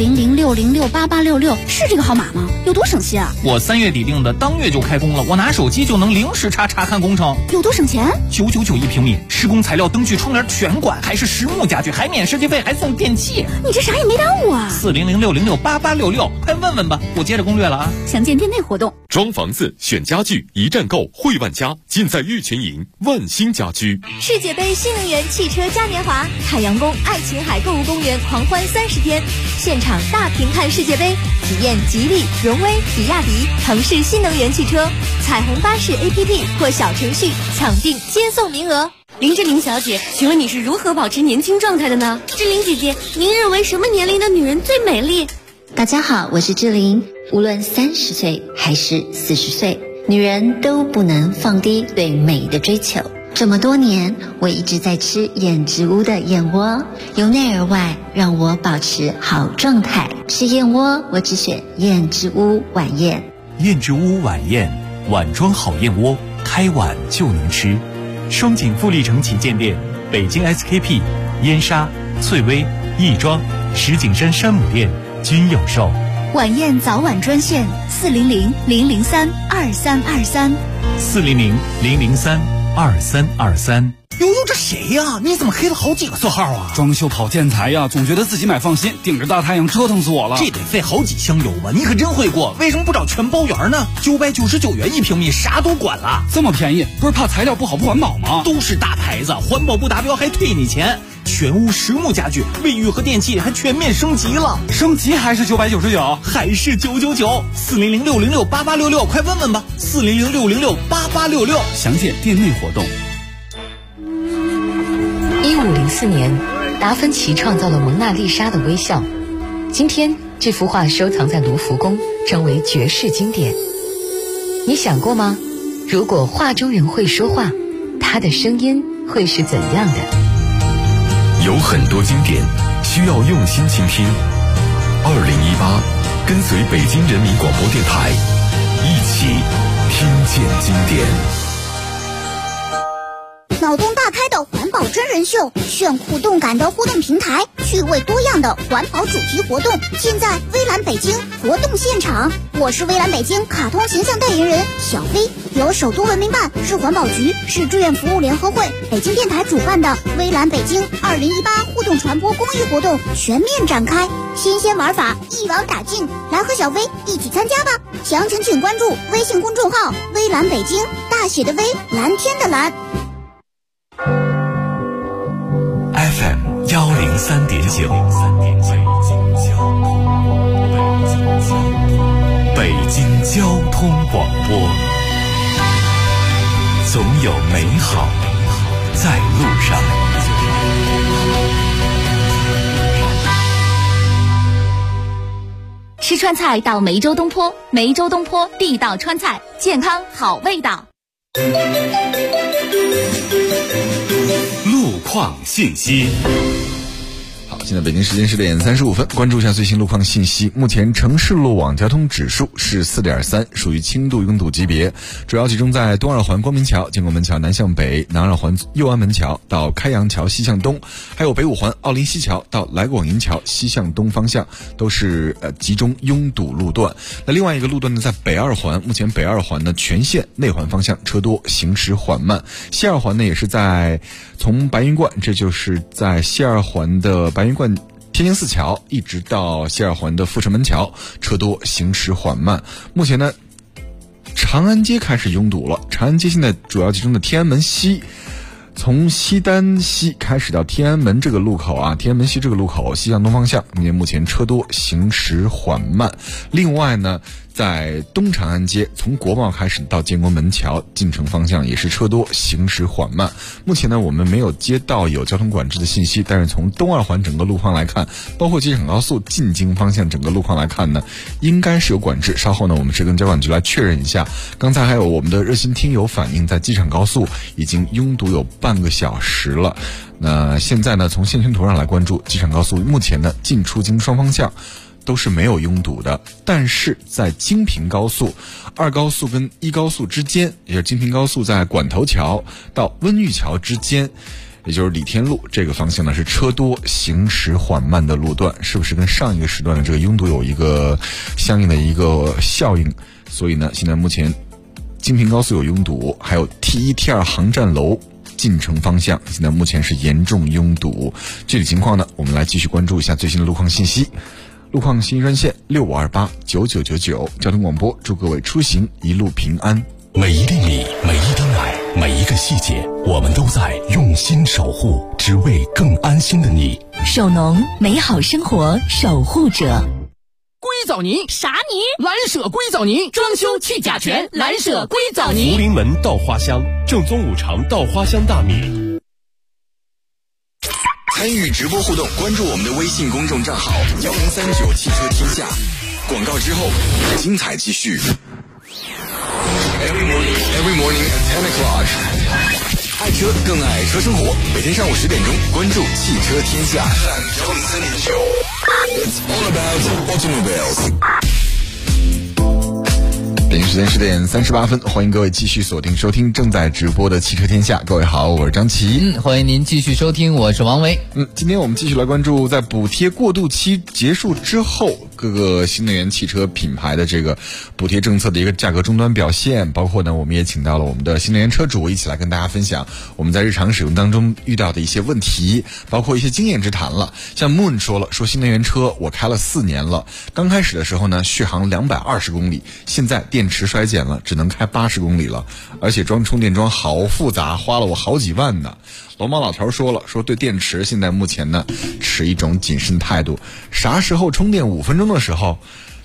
？40060688866是这个号码吗？有多省心啊？ 我3月底定的，当月就开工了，我拿手机就能零时查看工程。 有多省钱 ？9991平米，施工材料、灯具、窗帘全管，还是实木家具，还免设计费，还送电器。 你这啥也没耽误啊 ！40060688866，快问问吧，我接着攻略了啊。 详见店内活动。 装房子选家具，一站购汇万家，尽在玉泉营万兴家居。 世界杯新能源汽车嘉年华，海洋宫爱琴海购物公园狂欢30天，现场大屏看世界杯，体验吉利、荣威、比亚迪、腾势新能源汽车，彩虹巴士 APP 或小程序抢订接送名额。 林志玲小姐，请问你是如何保持年轻状态的呢？ 志玲姐姐，您认为什么年龄的女人最美丽？ 大家好，我是志玲。无论30岁还是40岁，女人都不能放低对美的追求。这么多年，我一直在吃燕之屋的燕窝，由内而外让我保持好状态。吃燕窝，我只选燕之屋晚宴。 燕之屋晚宴，碗装好燕窝，开碗就能吃。双井富力城旗舰店、北京 SKP、燕莎、翠微、亦庄、石景山山姆店均有售。 晚宴早晚专线400-003-2323 400-003-2323。 悠悠，这谁呀？你怎么黑了好几个色号啊？ 装修跑建材呀，总觉得自己买放心，顶着大太阳折腾死我了。 这得费好几箱油吧？你可真会过，为什么不找全包园呢？999元1平米，啥都管了。 这么便宜，不是怕材料不好不环保吗？ 都是大牌子，环保不达标还退你钱。全屋实木家具，卫浴和电器还全面升级了。 升级还是999？ 还是999？400-606-8866，快问问吧。400-606-8866， 详见店内活动。 1 1504年，达芬奇创造了蒙娜丽莎的微笑。今天，这幅画收藏在卢浮宫，成为绝世经典。你想过吗？如果画中人会说话，他的声音会是怎样的？ 有很多经典需要用心倾听。2018，跟随北京人民广播电台，一起听见经典。 脑洞大开的环保真人秀，炫酷动感的互动平台，趣味多样的环保主题活动，尽在微蓝北京活动现场。我是微蓝北京卡通形象代言人小飞，由首都文明办、市环保局、市志愿服务联合会、北京电台主办的微蓝北京2018互动传播公益活动全面展开，新鲜玩法一网打尽，来和小飞一起参加吧！详情请关注微信公众号微蓝北京，大写的微，蓝天的蓝。 FM 103.9，北京交通广播，总有美好在路上。 吃川菜到梅州东坡，梅州东坡地道川菜，健康好味道。 路况信息。 好，现在北京时间10点35分，关注一下最新路况信息。目前城市路网交通指数是4.3，属于轻度拥堵级别，主要集中在东二环光明桥、建国门桥南向北、南二环右安门桥到开阳桥西向东，还有北五环奥林西桥到来广银桥西向东方向，都是集中拥堵路段。那另外一个路段呢，在北二环，目前北二环呢全线内环方向车多，行驶缓慢。西二环呢也是在从白云观，这就是在西二环的白云观天津四桥一直到西二环的阜成门桥，车多，行驶缓慢。目前呢，长安街开始拥堵了。长安街现在主要集中的天安门西，从西单西开始到天安门这个路口啊，天安门西这个路口西向东方向，目前车多，行驶缓慢。另外呢，在东长安街从国贸开始到建国门桥进城方向也是车多，行驶缓慢。目前呢，我们没有接到有交通管制的信息，但是从东二环整个路况来看，包括机场高速进京方向整个路况来看呢，应该是有管制。稍后呢，我们是跟交管局来确认一下。刚才还有我们的热心听友反映，在机场高速已经拥堵有半个小时了。那现在呢，从线圈图上来关注，机场高速目前呢进出京双方向都是没有拥堵的，但是在京平高速、2高速跟1高速之间，也就是京平高速在管头桥到温榆桥之间，也就是李天路这个方向呢，是车多，行驶缓慢的路段，是不是跟上一个时段的这个拥堵有一个相应的一个效应？所以呢，现在目前京平高速有拥堵，还有 T1、T2 航站楼进城方向现在目前是严重拥堵。具体情况呢，我们来继续关注一下最新的路况信息。路况信息专线65289999，交通广播，祝各位出行一路平安。 每一粒米，每一滴奶，每一个细节，我们都在用心守护，只为更安心的你。 手农，美好生活守护者。 硅藻泥啥泥？ 蓝舍硅藻泥，装修去甲醛，蓝舍硅藻泥。 福临门稻花香，正宗五常稻花香大米。 参与直播互动，关注我们的微信公众账号1039汽车天下。广告之后，精彩继续。Every morning at 10 o'clock， 爱车更爱车生活。每天上午10点钟，关注汽车天下。It's all about automobiles。 北京时间10点38分，欢迎各位继续锁定收听正在直播的汽车天下。各位好，我是张琪。 欢迎您继续收听，我是王维。 今天我们继续来关注，在补贴过渡期结束之后，各个新能源汽车品牌的这个补贴政策的一个价格终端表现，包括呢，我们也请到了我们的新能源车主一起来跟大家分享我们在日常使用当中遇到的一些问题，包括一些经验之谈了。像 Moon 说了，说新能源车我开了4年了，刚开始的时候呢，续航220公里，现在电池衰减了，只能开80公里了，而且装充电桩好复杂，花了我好几万呢。龙猫老头说了，说对电池现在目前呢持一种谨慎态度，啥时候充电5分钟的时候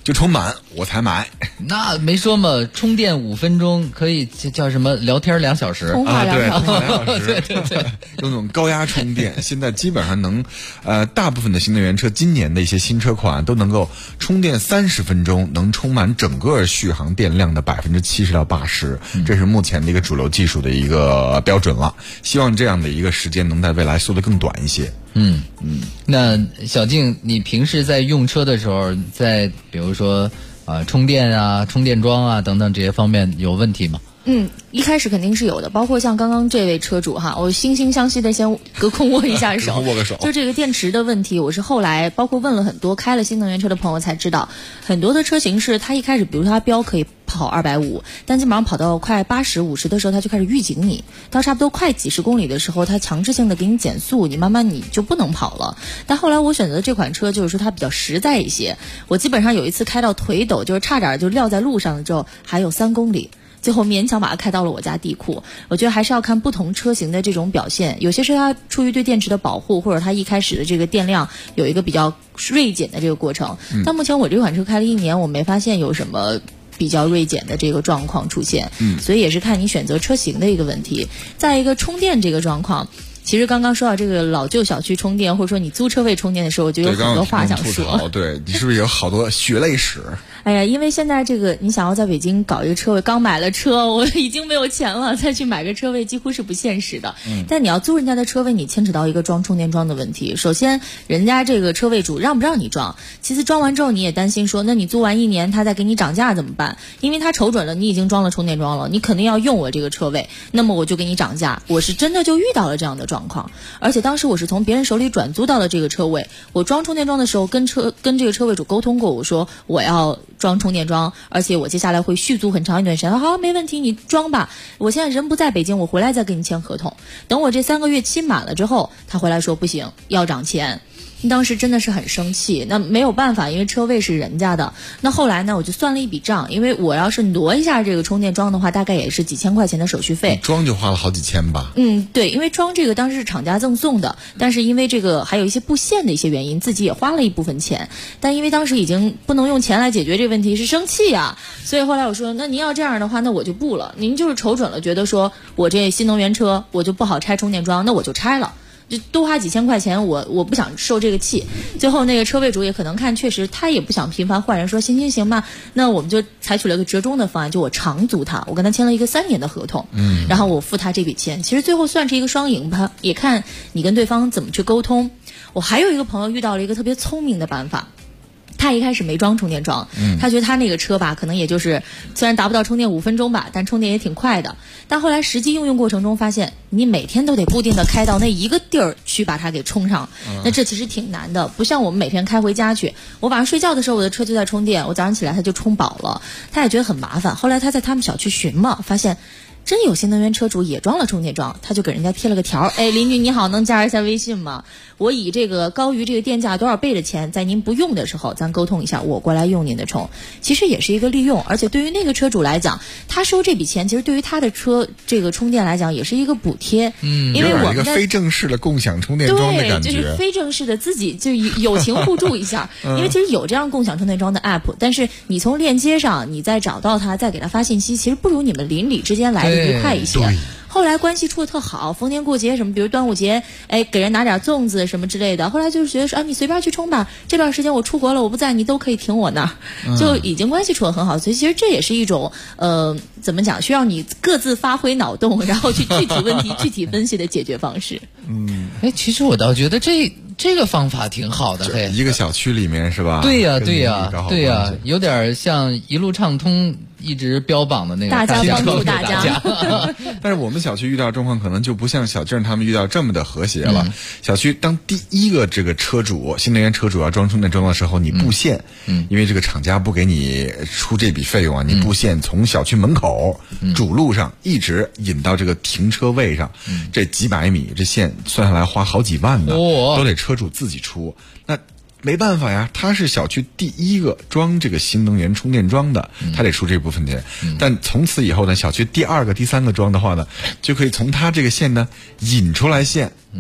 就充满我才买。 那没说嘛，充电5分钟可以叫什么聊天2小时啊？ 对，通话2小时， 对， 用那种高压充电，现在基本上能，大部分的新能源车今年的一些新车款都能够充电30分钟，能充满整个续航电量的70%到80%，这是目前的一个主流技术的一个标准了。希望这样的一个时间能在未来缩得更短一些。 那小静，你平时在用车的时候，在比如说充电啊、充电桩啊等等这些方面有问题吗？ 一开始肯定是有的，包括像刚刚这位车主哈，我惺惺相惜的先隔空握一下手， 握个手。 就这个电池的问题，我是后来包括问了很多开了新能源车的朋友才知道，很多的车型是它一开始，比如说它标可以跑250，但基本上跑到快80、50的时候，它就开始预警你，到差不多快几十公里的时候，它强制性的给你减速，你慢慢你就不能跑了。但后来我选择的这款车就是说它比较实在一些，我基本上有一次开到腿抖，就是差点就撂在路上了之后，还有3公里。最后勉强把它开到了我家地库。我觉得还是要看不同车型的这种表现，有些是它出于对电池的保护，或者它一开始的这个电量有一个比较锐减的这个过程。但目前我这款车开了1年，我没发现有什么比较锐减的这个状况出现。所以也是看你选择车型的一个问题。再一个充电这个状况，其实刚刚说到这个老旧小区充电，或者说你租车位充电的时候，我就有很多话想说。 对，你是不是有好多血泪史？ 哎呀，因为现在这个你想要在北京搞一个车位，刚买了车，我已经没有钱了，再去买个车位几乎是不现实的。但你要租人家的车位，你牵扯到一个装充电桩的问题。首先，人家这个车位主让不让你装？其次，装完之后你也担心说，那你租完1年，他再给你涨价怎么办？因为他瞅准了你已经装了充电桩了，你肯定要用我这个车位，那么我就给你涨价。我是真的就遇到了这样的状况，而且当时我是从别人手里转租到了这个车位。我装充电桩的时候跟这个车位主沟通过，我说我要装充电桩，而且我接下来会续租很长一段时间。好，没问题，你装吧。我现在人不在北京，我回来再跟你签合同。等我这3个月期满了之后，他回来说不行，要涨钱。当时真的是很生气，那没有办法，因为车位是人家的。那后来呢，我就算了一笔账，因为我要是挪一下这个充电桩的话，大概也是几千块钱的手续费。 装就花了好几千吧？ 对，因为装这个当时是厂家赠送的，但是因为这个还有一些布线的一些原因，自己也花了一部分钱。但因为当时已经不能用钱来解决这个问题，是生气啊，所以后来我说，那您要这样的话，那我就不了。您就是瞅准了，觉得说我这新能源车我就不好拆充电桩，那我就拆了。就多花几千块钱，我不想受这个气。最后那个车位主也可能看，确实他也不想频繁换人，说行吧，那我们就采取了个折中的方案，就我长租他，我跟他签了一个3年的合同，然后我付他这笔钱，其实最后算是一个双赢吧，也看你跟对方怎么去沟通。我还有一个朋友遇到了一个特别聪明的办法。他一开始没装充电桩，他觉得他那个车吧，可能也就是虽然达不到充电5分钟吧，但充电也挺快的。但后来实际应用过程中发现，你每天都得固定的开到那一个地儿去把它给充上，那这其实挺难的。不像我们每天开回家去，我晚上睡觉的时候我的车就在充电，我早上起来它就充饱了，他也觉得很麻烦。后来他在他们小区寻嘛，发现真有新能源车主也装了充电桩，他就给人家贴了个条，邻居你好，能加一下微信吗？我以这个高于这个电价多少倍的钱，在您不用的时候，咱沟通一下，我过来用您的充。其实也是一个利用，而且对于那个车主来讲，他收这笔钱，其实对于他的车这个充电来讲，也是一个补贴。因为我们一个非正式的共享充电桩的感觉， 对，就是非正式的自己就友情互助一下。因为其实有这样共享充电桩的 app， 但是你从链接上你再找到它，再给他发信息，其实不如你们邻里之间来的愉快一些。后来关系处得特好，逢年过节什么，比如端午节，给人拿点粽子什么之类的。后来就是觉得说，你随便去充吧，这段时间我出国了，我不在，你都可以停我那儿，就已经关系处得很好。所以其实这也是一种怎么讲，需要你各自发挥脑洞，然后去具体问题具体分析的解决方式。 其实我倒觉得这个方法挺好的， 一个小区里面是吧？ 对呀，有点像一路畅通一直标榜的那个大家帮助大家。 但是我们小区遇到状况可能就不像小静他们遇到这么的和谐了。小区当第一个这个车主新能源车主要装充电桩的时候，你布线，因为这个厂家不给你出这笔费用啊，你布线从小区门口主路上一直引到这个停车位上，这几百米这线算下来花好几万的，都得车主自己出。那没办法呀，他是小区第一个装这个新能源充电桩的，他得出这部分钱。但从此以后呢，小区第2个、第3个装的话呢，就可以从他这个线呢引出来线，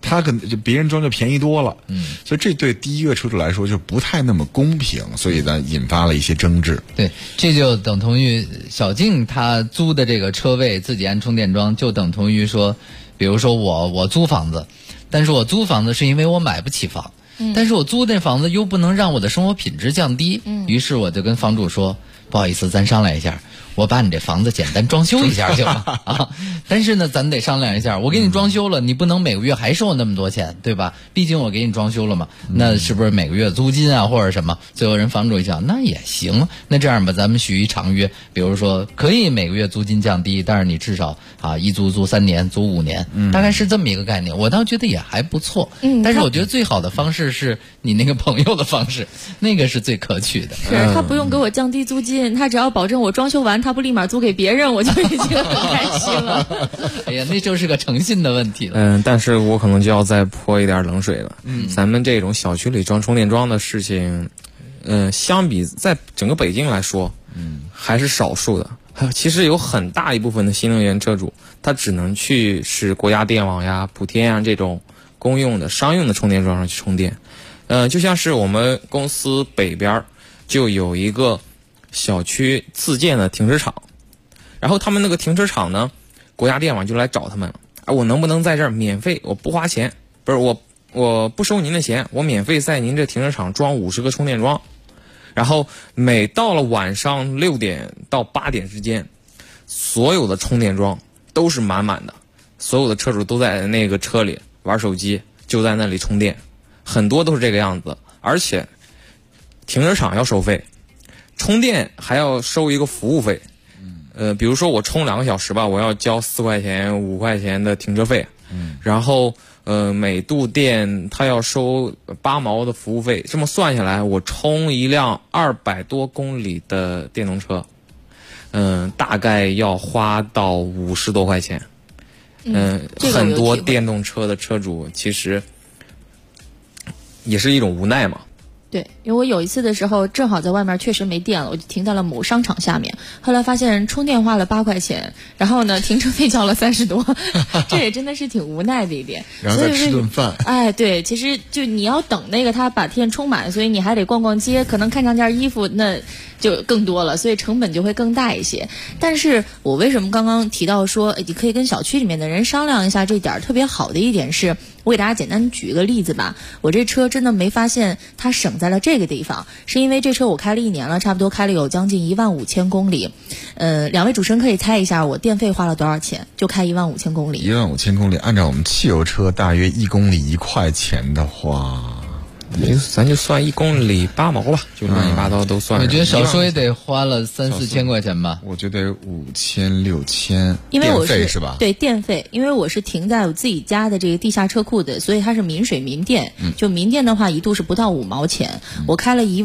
他可能就别人装就便宜多了，所以这对第一个车主来说就不太那么公平，所以呢引发了一些争执。 对，这就等同于小静他租的这个车位自己安充电桩，就等同于说，比如说我租房子，但是我租房子是因为我买不起房，但是我租那房子又不能让我的生活品质降低，于是我就跟房主说，不好意思，咱商量一下，我把你这房子简单装修一下行吗？啊，但是呢，咱得商量一下，我给你装修了，你不能每个月还收我那么多钱，对吧？毕竟我给你装修了嘛，那是不是每个月租金啊或者什么？最后人房主一想，那也行，那这样吧，咱们许一长约，比如说可以每个月租金降低，但是你至少一租3年，租5年，大概是这么一个概念。我倒觉得也还不错，但是我觉得最好的方式是你那个朋友的方式，那个是最可取的。 是他不用给我降低租金，他只要保证我装修完，他不立马租给别人，我就已经很开心了。 哎呀，那就是个诚信的问题了。 但是我可能就要再泼一点冷水了。咱们这种小区里装充电桩的事情，相比在整个北京来说，还是少数的。其实有很大一部分的新能源车主，他只能去是国家电网呀、补贴呀这种公用的、商用的充电桩上去充电。就像是我们公司北边就有一个小区自建的停车场，然后他们那个停车场呢，国家电网就来找他们了，我能不能在这儿免费，我不花钱，不是我不收您的钱，我免费在您这停车场装50个充电桩，然后每到了晚上6点到8点之间，所有的充电桩都是满满的，所有的车主都在那个车里玩手机，就在那里充电，很多都是这个样子。而且停车场要收费，充电还要收一个服务费。比如说我充2个小时吧，我要交4块钱、5块钱的停车费，然后每度电他要收8毛的服务费，这么算下来，我充一辆200多公里的电动车，大概要花到50多块钱。很多电动车的车主其实也是一种无奈嘛。 对，因为我有一次的时候正好在外面确实没电了，我就停在了某商场下面，后来发现充电花了8块钱，然后呢停车费交了30多，这也真的是挺无奈的一点。 然后再吃顿饭。 哎，对，其实就你要等那个他把电充满，所以你还得逛逛街，可能看上件衣服那就更多了，所以成本就会更大一些。但是我为什么刚刚提到说你可以跟小区里面的人商量一下，这点特别好的一点是，我给大家简单举一个例子吧。我这车真的没发现它省在了这个地方，是因为这车我开了1年了，差不多开了有将近15000公里。2位主持人可以猜一下我电费花了多少钱？就开15000公里。 15000公里，按照我们汽油车大约1公里1块钱的话， 咱就算1公里8毛吧，就乱七八糟都算。 我觉得少说也得花了3-4千块钱吧。 我觉得5000-6000， 因为我是吧？ 对，电费，因为我是停在我自己家的这个地下车库的，所以它是民水民电。就民电的话，一度是不到5毛钱。我开了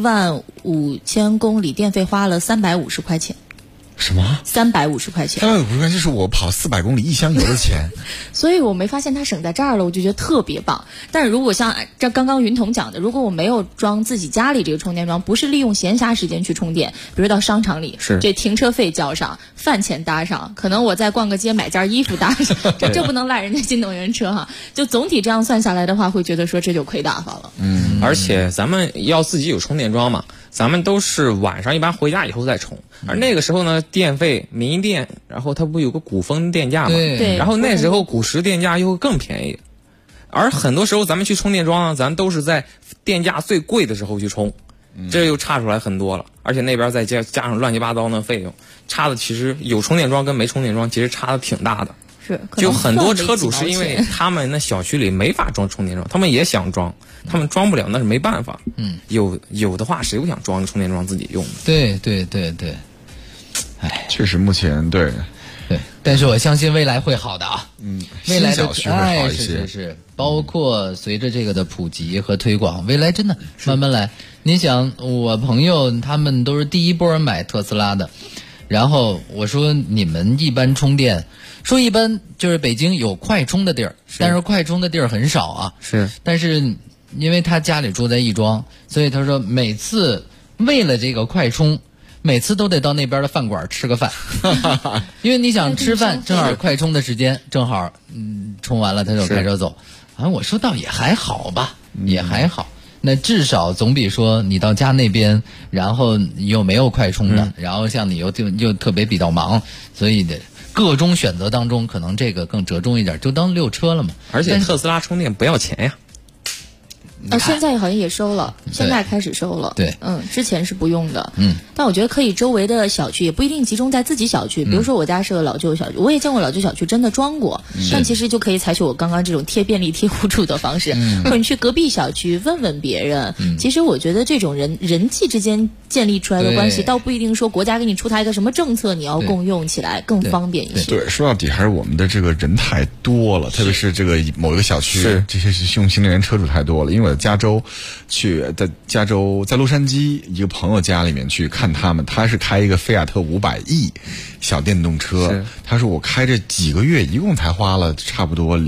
15000公里，电费花了350块钱。 什么 ？350块钱。 350块钱就是我跑400公里1箱油的钱。 所以我没发现它省在这儿了，我就觉得特别棒。但是如果像这刚刚云彤讲的，如果我没有装自己家里这个充电桩，不是利用闲暇时间去充电，比如到商场里，这停车费交上，饭钱搭上，可能我再逛个街买件衣服搭上，这不能赖人家新能源车哈。就总体这样算下来的话，会觉得说这就亏大发了。 而且咱们要自己有充电桩嘛，咱们都是晚上一般回家以后再充，而那个时候呢，电费民电，然后它不有个股风电价嘛， 对， 然后那时候股市电价又更便宜，而很多时候咱们去充电桩呢，咱都是在电价最贵的时候去充，这又差出来很多了，而且那边再加上乱七八糟的费用，差的其实有充电桩跟没充电桩其实差的挺大的。 是， 就很多车主是因为他们那小区里没法装充电桩，他们也想装，他们装不了，那是没办法。有的话谁不想装个充电桩自己用？ 对， 哎，确实目前对， 但是我相信未来会好的啊。未来的小区会好一些， 是，包括随着这个的普及和推广，未来真的慢慢来。你想，我朋友他们都是第一波买特斯拉的。然后我说你们一般充电，说一般就是北京有快充的地儿，但是快充的地儿很少啊。 是， 但是因为他家里住在亦庄，所以他说每次为了这个快充，每次都得到那边的饭馆吃个饭，因为你想吃饭正好快充的时间，正好充完了他就开车走。 反正我说倒也还好吧，也还好。那至少总比说你到家那边，然后又没有快充的，然后像你又特别比较忙，所以各种选择当中，可能这个更折中一点，就当溜车了嘛。 而且特斯拉充电不要钱呀。 现在好像也收了，现在开始收了。 对， 之前是不用的。但我觉得可以周围的小区也不一定集中在自己小区，比如说我家是个老旧小区，我也见过老旧小区真的装过，但其实就可以采取我刚刚这种贴便利贴户主的方式，或者你去隔壁小区问问别人。其实我觉得这种人际之间建立出来的关系，倒不一定说国家给你出台一个什么政策，你要共用起来更方便一些。 对，说到底还是我们的这个人太多了，特别是这个某一个小区，这些是用新能源车主太多了。因为我在在洛杉矶一个朋友家里面去看他是开一个菲亚特500e小电动车，他说我开这几个月一共才花了差不多就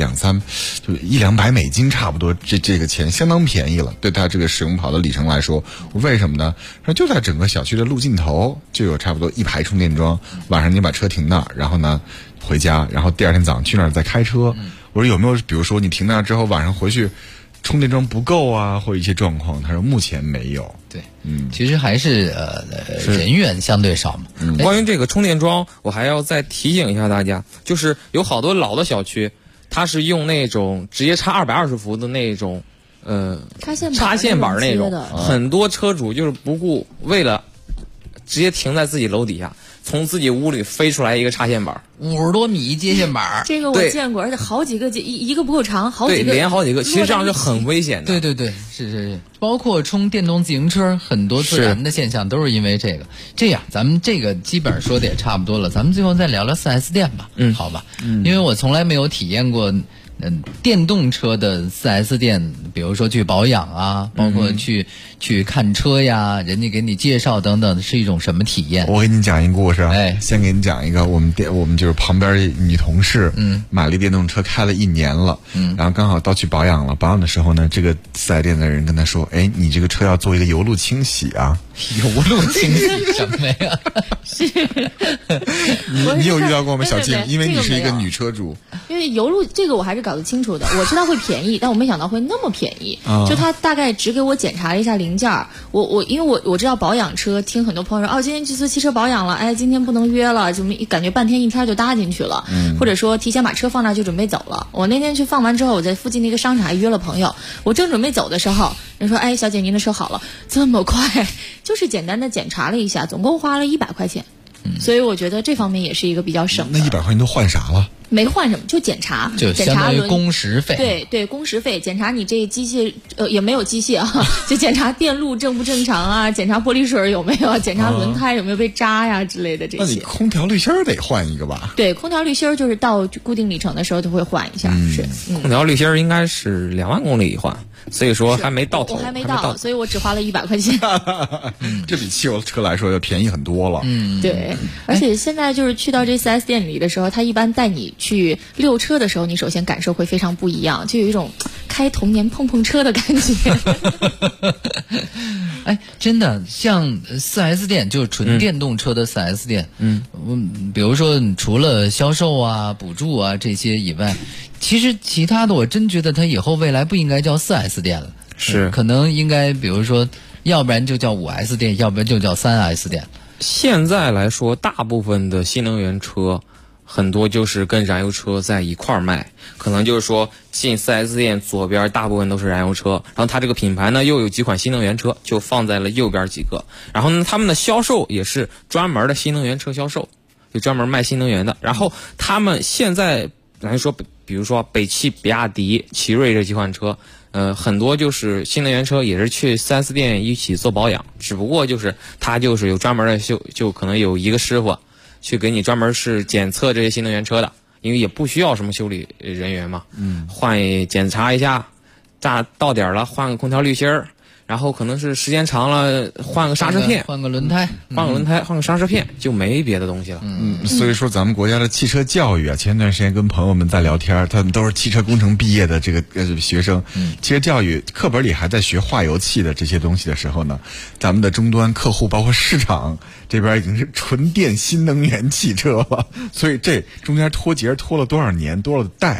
100-200美金差不多，这个钱相当便宜了，对他这个使用跑的里程来说。为什么呢？说就在整个小区的路尽头就有差不多1排充电桩，晚上你把车停那儿，然后呢回家，然后第二天早上去那儿再开车。我说有没有比如说你停那儿之后晚上回去充电桩不够啊，或者一些状况？他说目前没有。 对，其实还是人员相对少嘛。 关于这个充电桩，我还要再提醒一下大家，就是有好多老的小区，它是用那种直接插220伏的那种插线板那种，很多车主就是不顾，为了直接停在自己楼底下，从自己屋里飞出来一个插线板 ，50多米接线板， 这个我见过，而且好几个一个不够长，好几个对连好几个，其实这样是很危险的。 对，是，包括充电动自行车，很多自燃的现象都是因为这个。这样，咱们这个基本上说的也差不多了，咱们最后再聊聊 4S 店吧，好吧？因为我从来没有体验过。电动车的 4S 店，比如说去保养啊，包括去看车呀，人家给你介绍等等，是一种什么体验？ 我给你讲一个故事啊，先给你讲一个，我们就是旁边女同事，买了电动车开了1年了，然后刚好到去保养了，保养的时候呢，这个4S店的人跟他说，你这个车要做一个油路清洗啊。 油路清洗什么呀？ 是， 你有遇到过吗，小静？因为你是一个女车主。 因为油路这个我还是搞得清楚的，我知道会便宜，但我没想到会那么便宜。就他大概只给我检查了一下零件儿，因为我知道保养车，听很多朋友说今天去做汽车保养了，今天不能约了，怎么感觉半天一天就搭进去了，或者说提前把车放那就准备走了。我那天去放完之后，我在附近的一个商场还约了朋友，我正准备走的时候，人说小姐您的车好了，这么快，就是简单的检查了一下，总共花了100块钱。所以我觉得这方面也是一个比较省的。 那100块钱都换啥了？ 没换什么，就检查， 就相当于工时费。 对，工时费，检查你这机械也没有机械啊，就检查电路正不正常啊，检查玻璃水有没有，检查轮胎有没有被扎呀之类的这些。 那你空调滤芯得换一个吧？ 对，空调滤芯就是到固定里程的时候就会换一下。 空调滤芯应该是2万公里一换，所以说还没到头。 我还没到，所以我只花了100块钱。 这比汽油车来说要便宜很多了。 对，而且现在就是去到这 4S 店里的时候，他一般带你去溜车的时候，你首先感受会非常不一样，就有一种开童年碰碰车的感觉。 真的，像 4S 店就是纯电动车的 4S 店，比如说除了销售啊、补助啊这些以外，其实其他的我真觉得它以后未来不应该叫 4S 店了，可能应该比如说，要不然就叫5S 店，要不然就叫3S 店。 现在来说，大部分的新能源车很多就是跟燃油车在一块儿卖，可能就是说进 4S 店左边大部分都是燃油车，然后它这个品牌呢又有几款新能源车，就放在了右边几个，然后呢他们的销售也是专门的新能源车销售，就专门卖新能源的。然后他们现在来说，比如说北汽、比亚迪、奇瑞这几款车，很多就是新能源车也是去 4S 店一起做保养，只不过就是它就是有专门的就可能有一个师傅去给你专门是检测这些新能源车的，因为也不需要什么修理人员嘛，检查一下，到点了换个空调滤芯儿，然后可能是时间长了换个刹车片， 换个轮胎， 换个刹车片，就没别的东西了。 所以说咱们国家的汽车教育啊，前段时间跟朋友们在聊天，他们都是汽车工程毕业的这个学生，汽车教育课本里还在学化油器的这些东西的时候呢，咱们的终端客户包括市场这边已经是纯电新能源汽车了，所以这中间脱节拖了多少年多少代。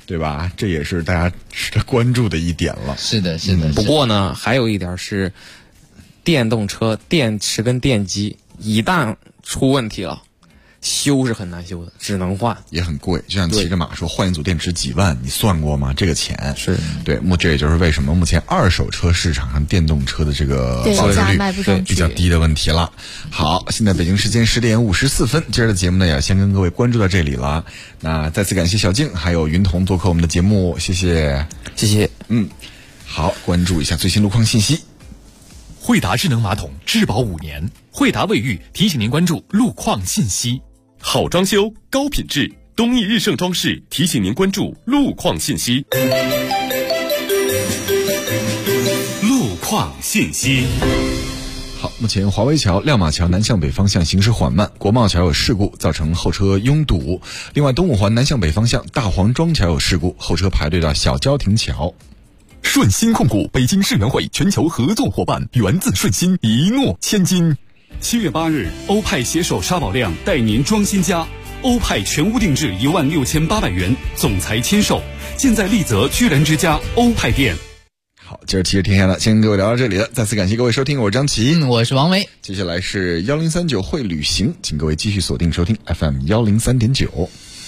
对吧？这也是大家值得关注的一点了。 是的，是的。 不过呢，还有一点是，电动车电池跟电机一旦出问题了，修是很难修的，只能换， 也很贵。就像骑着马说换一组电池几万，你算过吗？这个钱是对。这也就是为什么目前二手车市场上电动车的这个保值率比较低的问题了。好，现在北京时间10点54分，今儿的节目呢也先跟各位关注到这里了。那再次感谢小静还有云彤做客我们的节目，谢谢。好，关注一下最新路况信息。 惠达智能马桶质保5年，惠达卫浴提醒您关注路况信息。 好装修，高品质，东义日盛装饰提醒您关注路况信息。 路况信息。 好，目前华为桥、亮马桥南向北方向行驶缓慢，国贸桥有事故，造成后车拥堵。另外，东五环南向北方向大黄庄桥有事故，后车排队到小交亭桥。 顺鑫控股北京世园会全球合作伙伴，源自顺鑫，一诺千金。 7月8日，欧派携手沙宝亮带您装新家，欧派全屋定制16800元，总裁签售，现在丽泽居然之家欧派店。 好，今儿骑着天下了，先跟各位聊到这里了，再次感谢各位收听，我是张琪， 我是王维。 接下来是1039会旅行，请各位继续锁定收听 FM 103.9。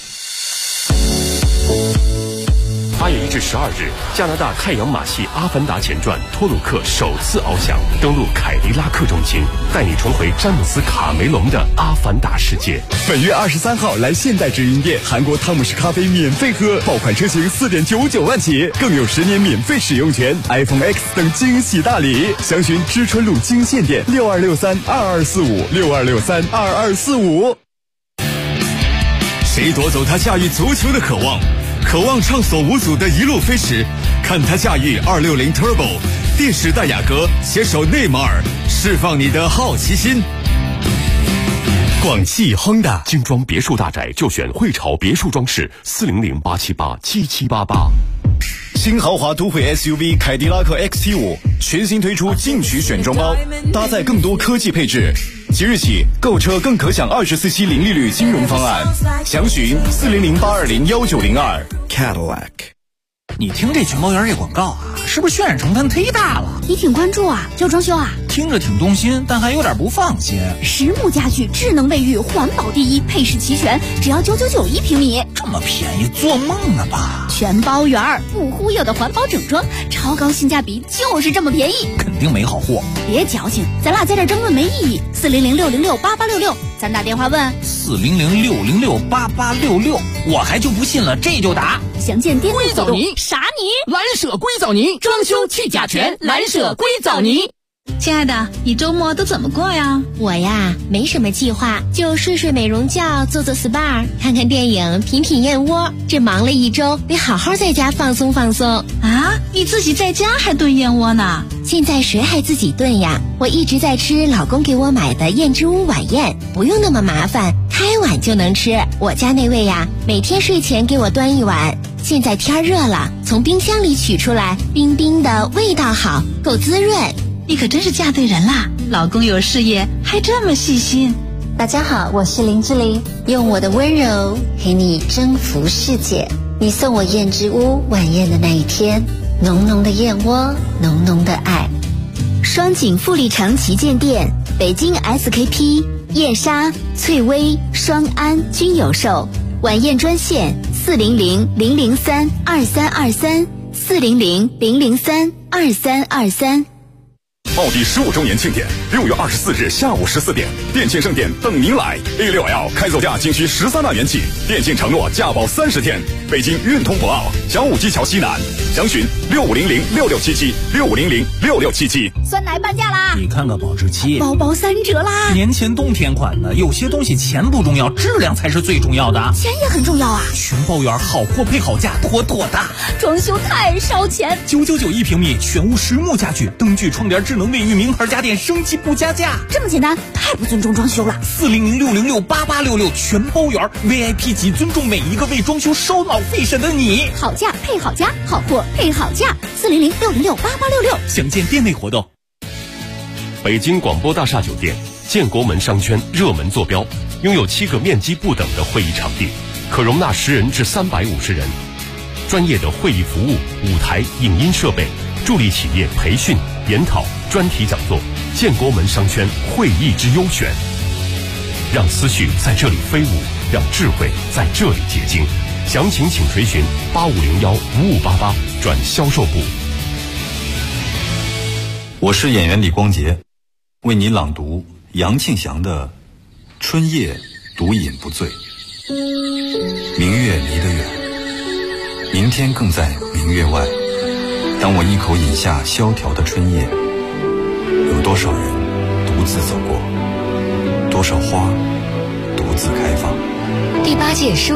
8月1至12日，加拿大太阳马戏《阿凡达前传》托鲁克首次翱翔，登陆凯迪拉克中心，带你重回詹姆斯·卡梅隆的阿凡达世界。 本月23号来现代直营店，韩国汤姆士咖啡免费喝，爆款车型4.99万起，更有10年免费使用权 ，iPhone X 等惊喜大礼。详询知春路金线店62632245，62632245。 谁夺走他驾驭足球的渴望？渴望畅所无阻的一路飞驰，看他驾驭260 Turbo， 电时代雅阁携手内马尔，释放你的好奇心。广汽 Honda 精装别墅大宅就选汇潮别墅装饰，400-878-7788。 新豪华都会 SUV 凯迪拉克 XT5 全新推出进取选装包，搭载更多科技配置。即日起购车更可享24期零利率金融方案，详询400-820-1902 Cadillac。 你听这全包园这广告啊，是不是渲染成分忒大了？ 你挺关注啊，就装修啊？ 听着挺动心，但还有点不放心。 实木家具，智能卫浴，环保第一，配饰齐全，只要999一平米。 这么便宜，做梦了吧？ 全包园不忽悠的环保整装，超高性价比，就是这么便宜。 肯定没好货。 别矫情，咱俩在这争论没意义。400-606-8866，咱打电话问。 400-606-8866，我还就不信了，这就打。 详见店内活动。 啥泥？蓝舍硅藻泥，装修去甲醛，蓝舍硅藻泥。 亲爱的，你周末都怎么过呀？ 我呀，没什么计划，就睡睡美容觉，做做 SPA， 看看电影，品品燕窝。这忙了一周，得好好在家放松放松。 啊，你自己在家还炖燕窝呢？ 现在谁还自己炖呀？我一直在吃老公给我买的燕之屋晚宴，不用那么麻烦，开碗就能吃。我家那位呀，每天睡前给我端一碗。现在天热了，从冰箱里取出来，冰冰的，味道好，够滋润。 你可真是嫁对人啦！老公有事业，还这么细心。 大家好，我是林志玲，用我的温柔陪你征服世界。你送我燕之屋晚宴的那一天，浓浓的燕窝，浓浓的爱。 双井富力城旗舰店，北京 SKP、燕莎、翠微、双安均有售。晚宴专线400-003-2323 400-003-2323。 奥迪15周年庆典，6月24日下午14点，电竞盛典等您来。A6L 开走价仅需13万元起，电竞承诺价保30天。北京运通博奥小武基桥西南，详询65006677 65006677。 酸奶半价啦！ 你看看保质期， 包包3折啦！ 年前冬天款的，有些东西钱不重要，质量才是最重要的。 钱也很重要啊！ 全包园好货配好价，妥妥的。 装修太烧钱 ，999一平米，全屋实木家具，灯具、窗帘、智能卫浴，名牌家电，升级不加价。 这么简单，太不尊重装修了。 400-606-8866，全包园 VIP 级，尊重每一个为装修烧脑费神的你。 好价配好家，好货配好价。400-606-8866， 详见店内活动。 北京广播大厦酒店，建国门商圈热门坐标，拥有7个面积不等的会议场地，可容纳10人至350人。 专业的会议服务、舞台、影音设备，助力企业培训、研讨、专题讲座，建国门商圈会议之优选。让思绪在这里飞舞，让智慧在这里结晶。详情请垂询8501-5588转销售部。 我是演员李光洁，为你朗读杨庆祥的《春夜独饮不醉》。明月离得远，明天更在明月外。当我一口饮下萧条的春夜，有多少人独自走过，多少花独自开放。 第8届